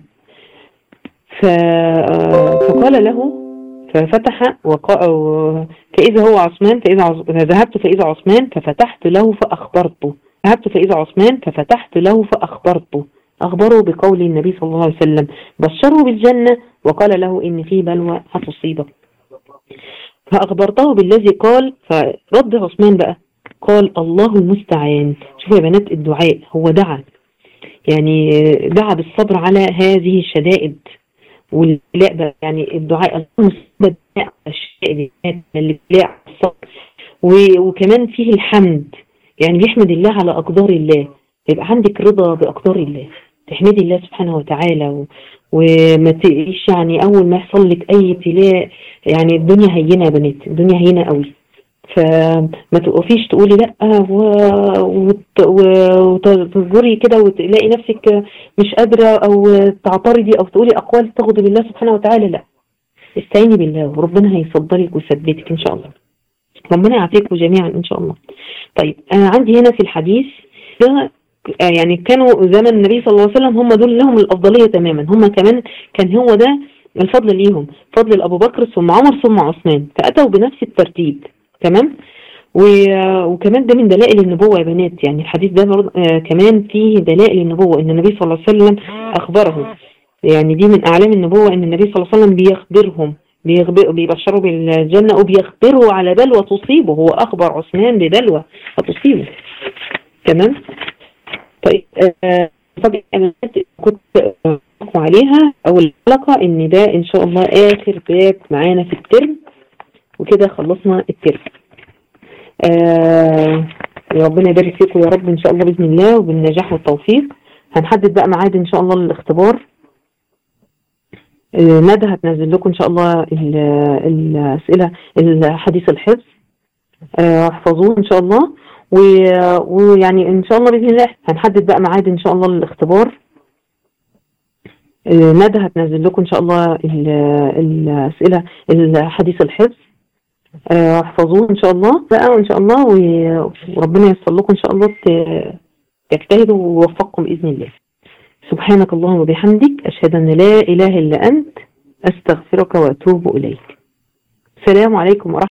فقال له ففتح وقال فإذا هو عثمان فإذا عز... ذهبت فإذا عثمان ففتحت له فأخبرته ذهبت فإذا عثمان ففتحت له فأخبرته أخبره بقول النبي صلى الله عليه وسلم بشره بالجنة وقال له إن في بلوى هتصيبك. فأخبرته بالذي قال، فرد عثمان بقى قال الله المستعان. شوفوا يا بنات الدعاء، هو دعا يعني دعا بالصبر على هذه الشدائد والابتلاء بقى، يعني الدعاء المستجاب الشدائد الابتلاء الصبر، وكمان فيه الحمد، يعني بيحمد الله على أقدار الله، يبقى عندك رضا بأقدار الله، تحمدي الله سبحانه وتعالى و... وما تقيش يعني أول ما يحصل لك أي ابتلاء يعني الدنيا هينة يا بنات، الدنيا هينة قوي، فما تقفيش تقولي لا وتنظري كده وتلاقي نفسك مش قادرة او تعترضي او تقولي اقوال تغضب بالله سبحانه وتعالى. لا، استعيني بالله وربنا هيصدرك ويثبتك ان شاء الله، ربنا يعافيكم جميعا ان شاء الله. طيب انا عندي هنا في الحديث ده يعني كانوا زمن النبي صلى الله عليه وسلم هم دول لهم الافضلية تماما، هم كمان كان هو ده الفضل ليهم، فضل ابو بكر ثم عمر ثم عثمان، فاتوا بنفس الترتيب. تمام. وكمان ده من دلائل النبوة يا بنات، يعني الحديث ده آه كمان فيه دلائل النبوة، ان النبي صلى الله عليه وسلم اخبرهم، يعني دي من اعلام النبوة ان النبي صلى الله عليه وسلم بيخبرهم بيخبر بيبشروا بالجنة وبيخبروا على بلوى تصيبه، هو اخبر عثمان ببلوى هتصيبه. تمام. طيب آه طبعا انا كنت احكم عليها اول حلقة ان ده ان شاء الله اخر باب معانا في الترم، وكده خلصنا الترم. آه يا ربنا يبارك فيكم يا رب ان شاء الله باذن الله وبالنجاح والتوفيق. هنحدد بقى ميعاد ان شاء الله للاختبار، آه ندى هتنزل لكم ان شاء الله الاسئله الحديث الحفظ، آه احفظوه ان شاء الله، ويعني ان شاء الله باذن الله هنحدد بقى ميعاد ان شاء الله للاختبار، آه ندى هتنزل لكم ان شاء الله الاسئله الحديث الحفظ، احفظوه ان شاء الله بقى وان شاء الله، وربنا ييسر لكم ان شاء الله تجتهدوا ووفقكم باذن الله. سبحانك اللهم وبحمدك اشهد ان لا اله الا انت استغفرك واتوب اليك. السلام عليكم ورحمة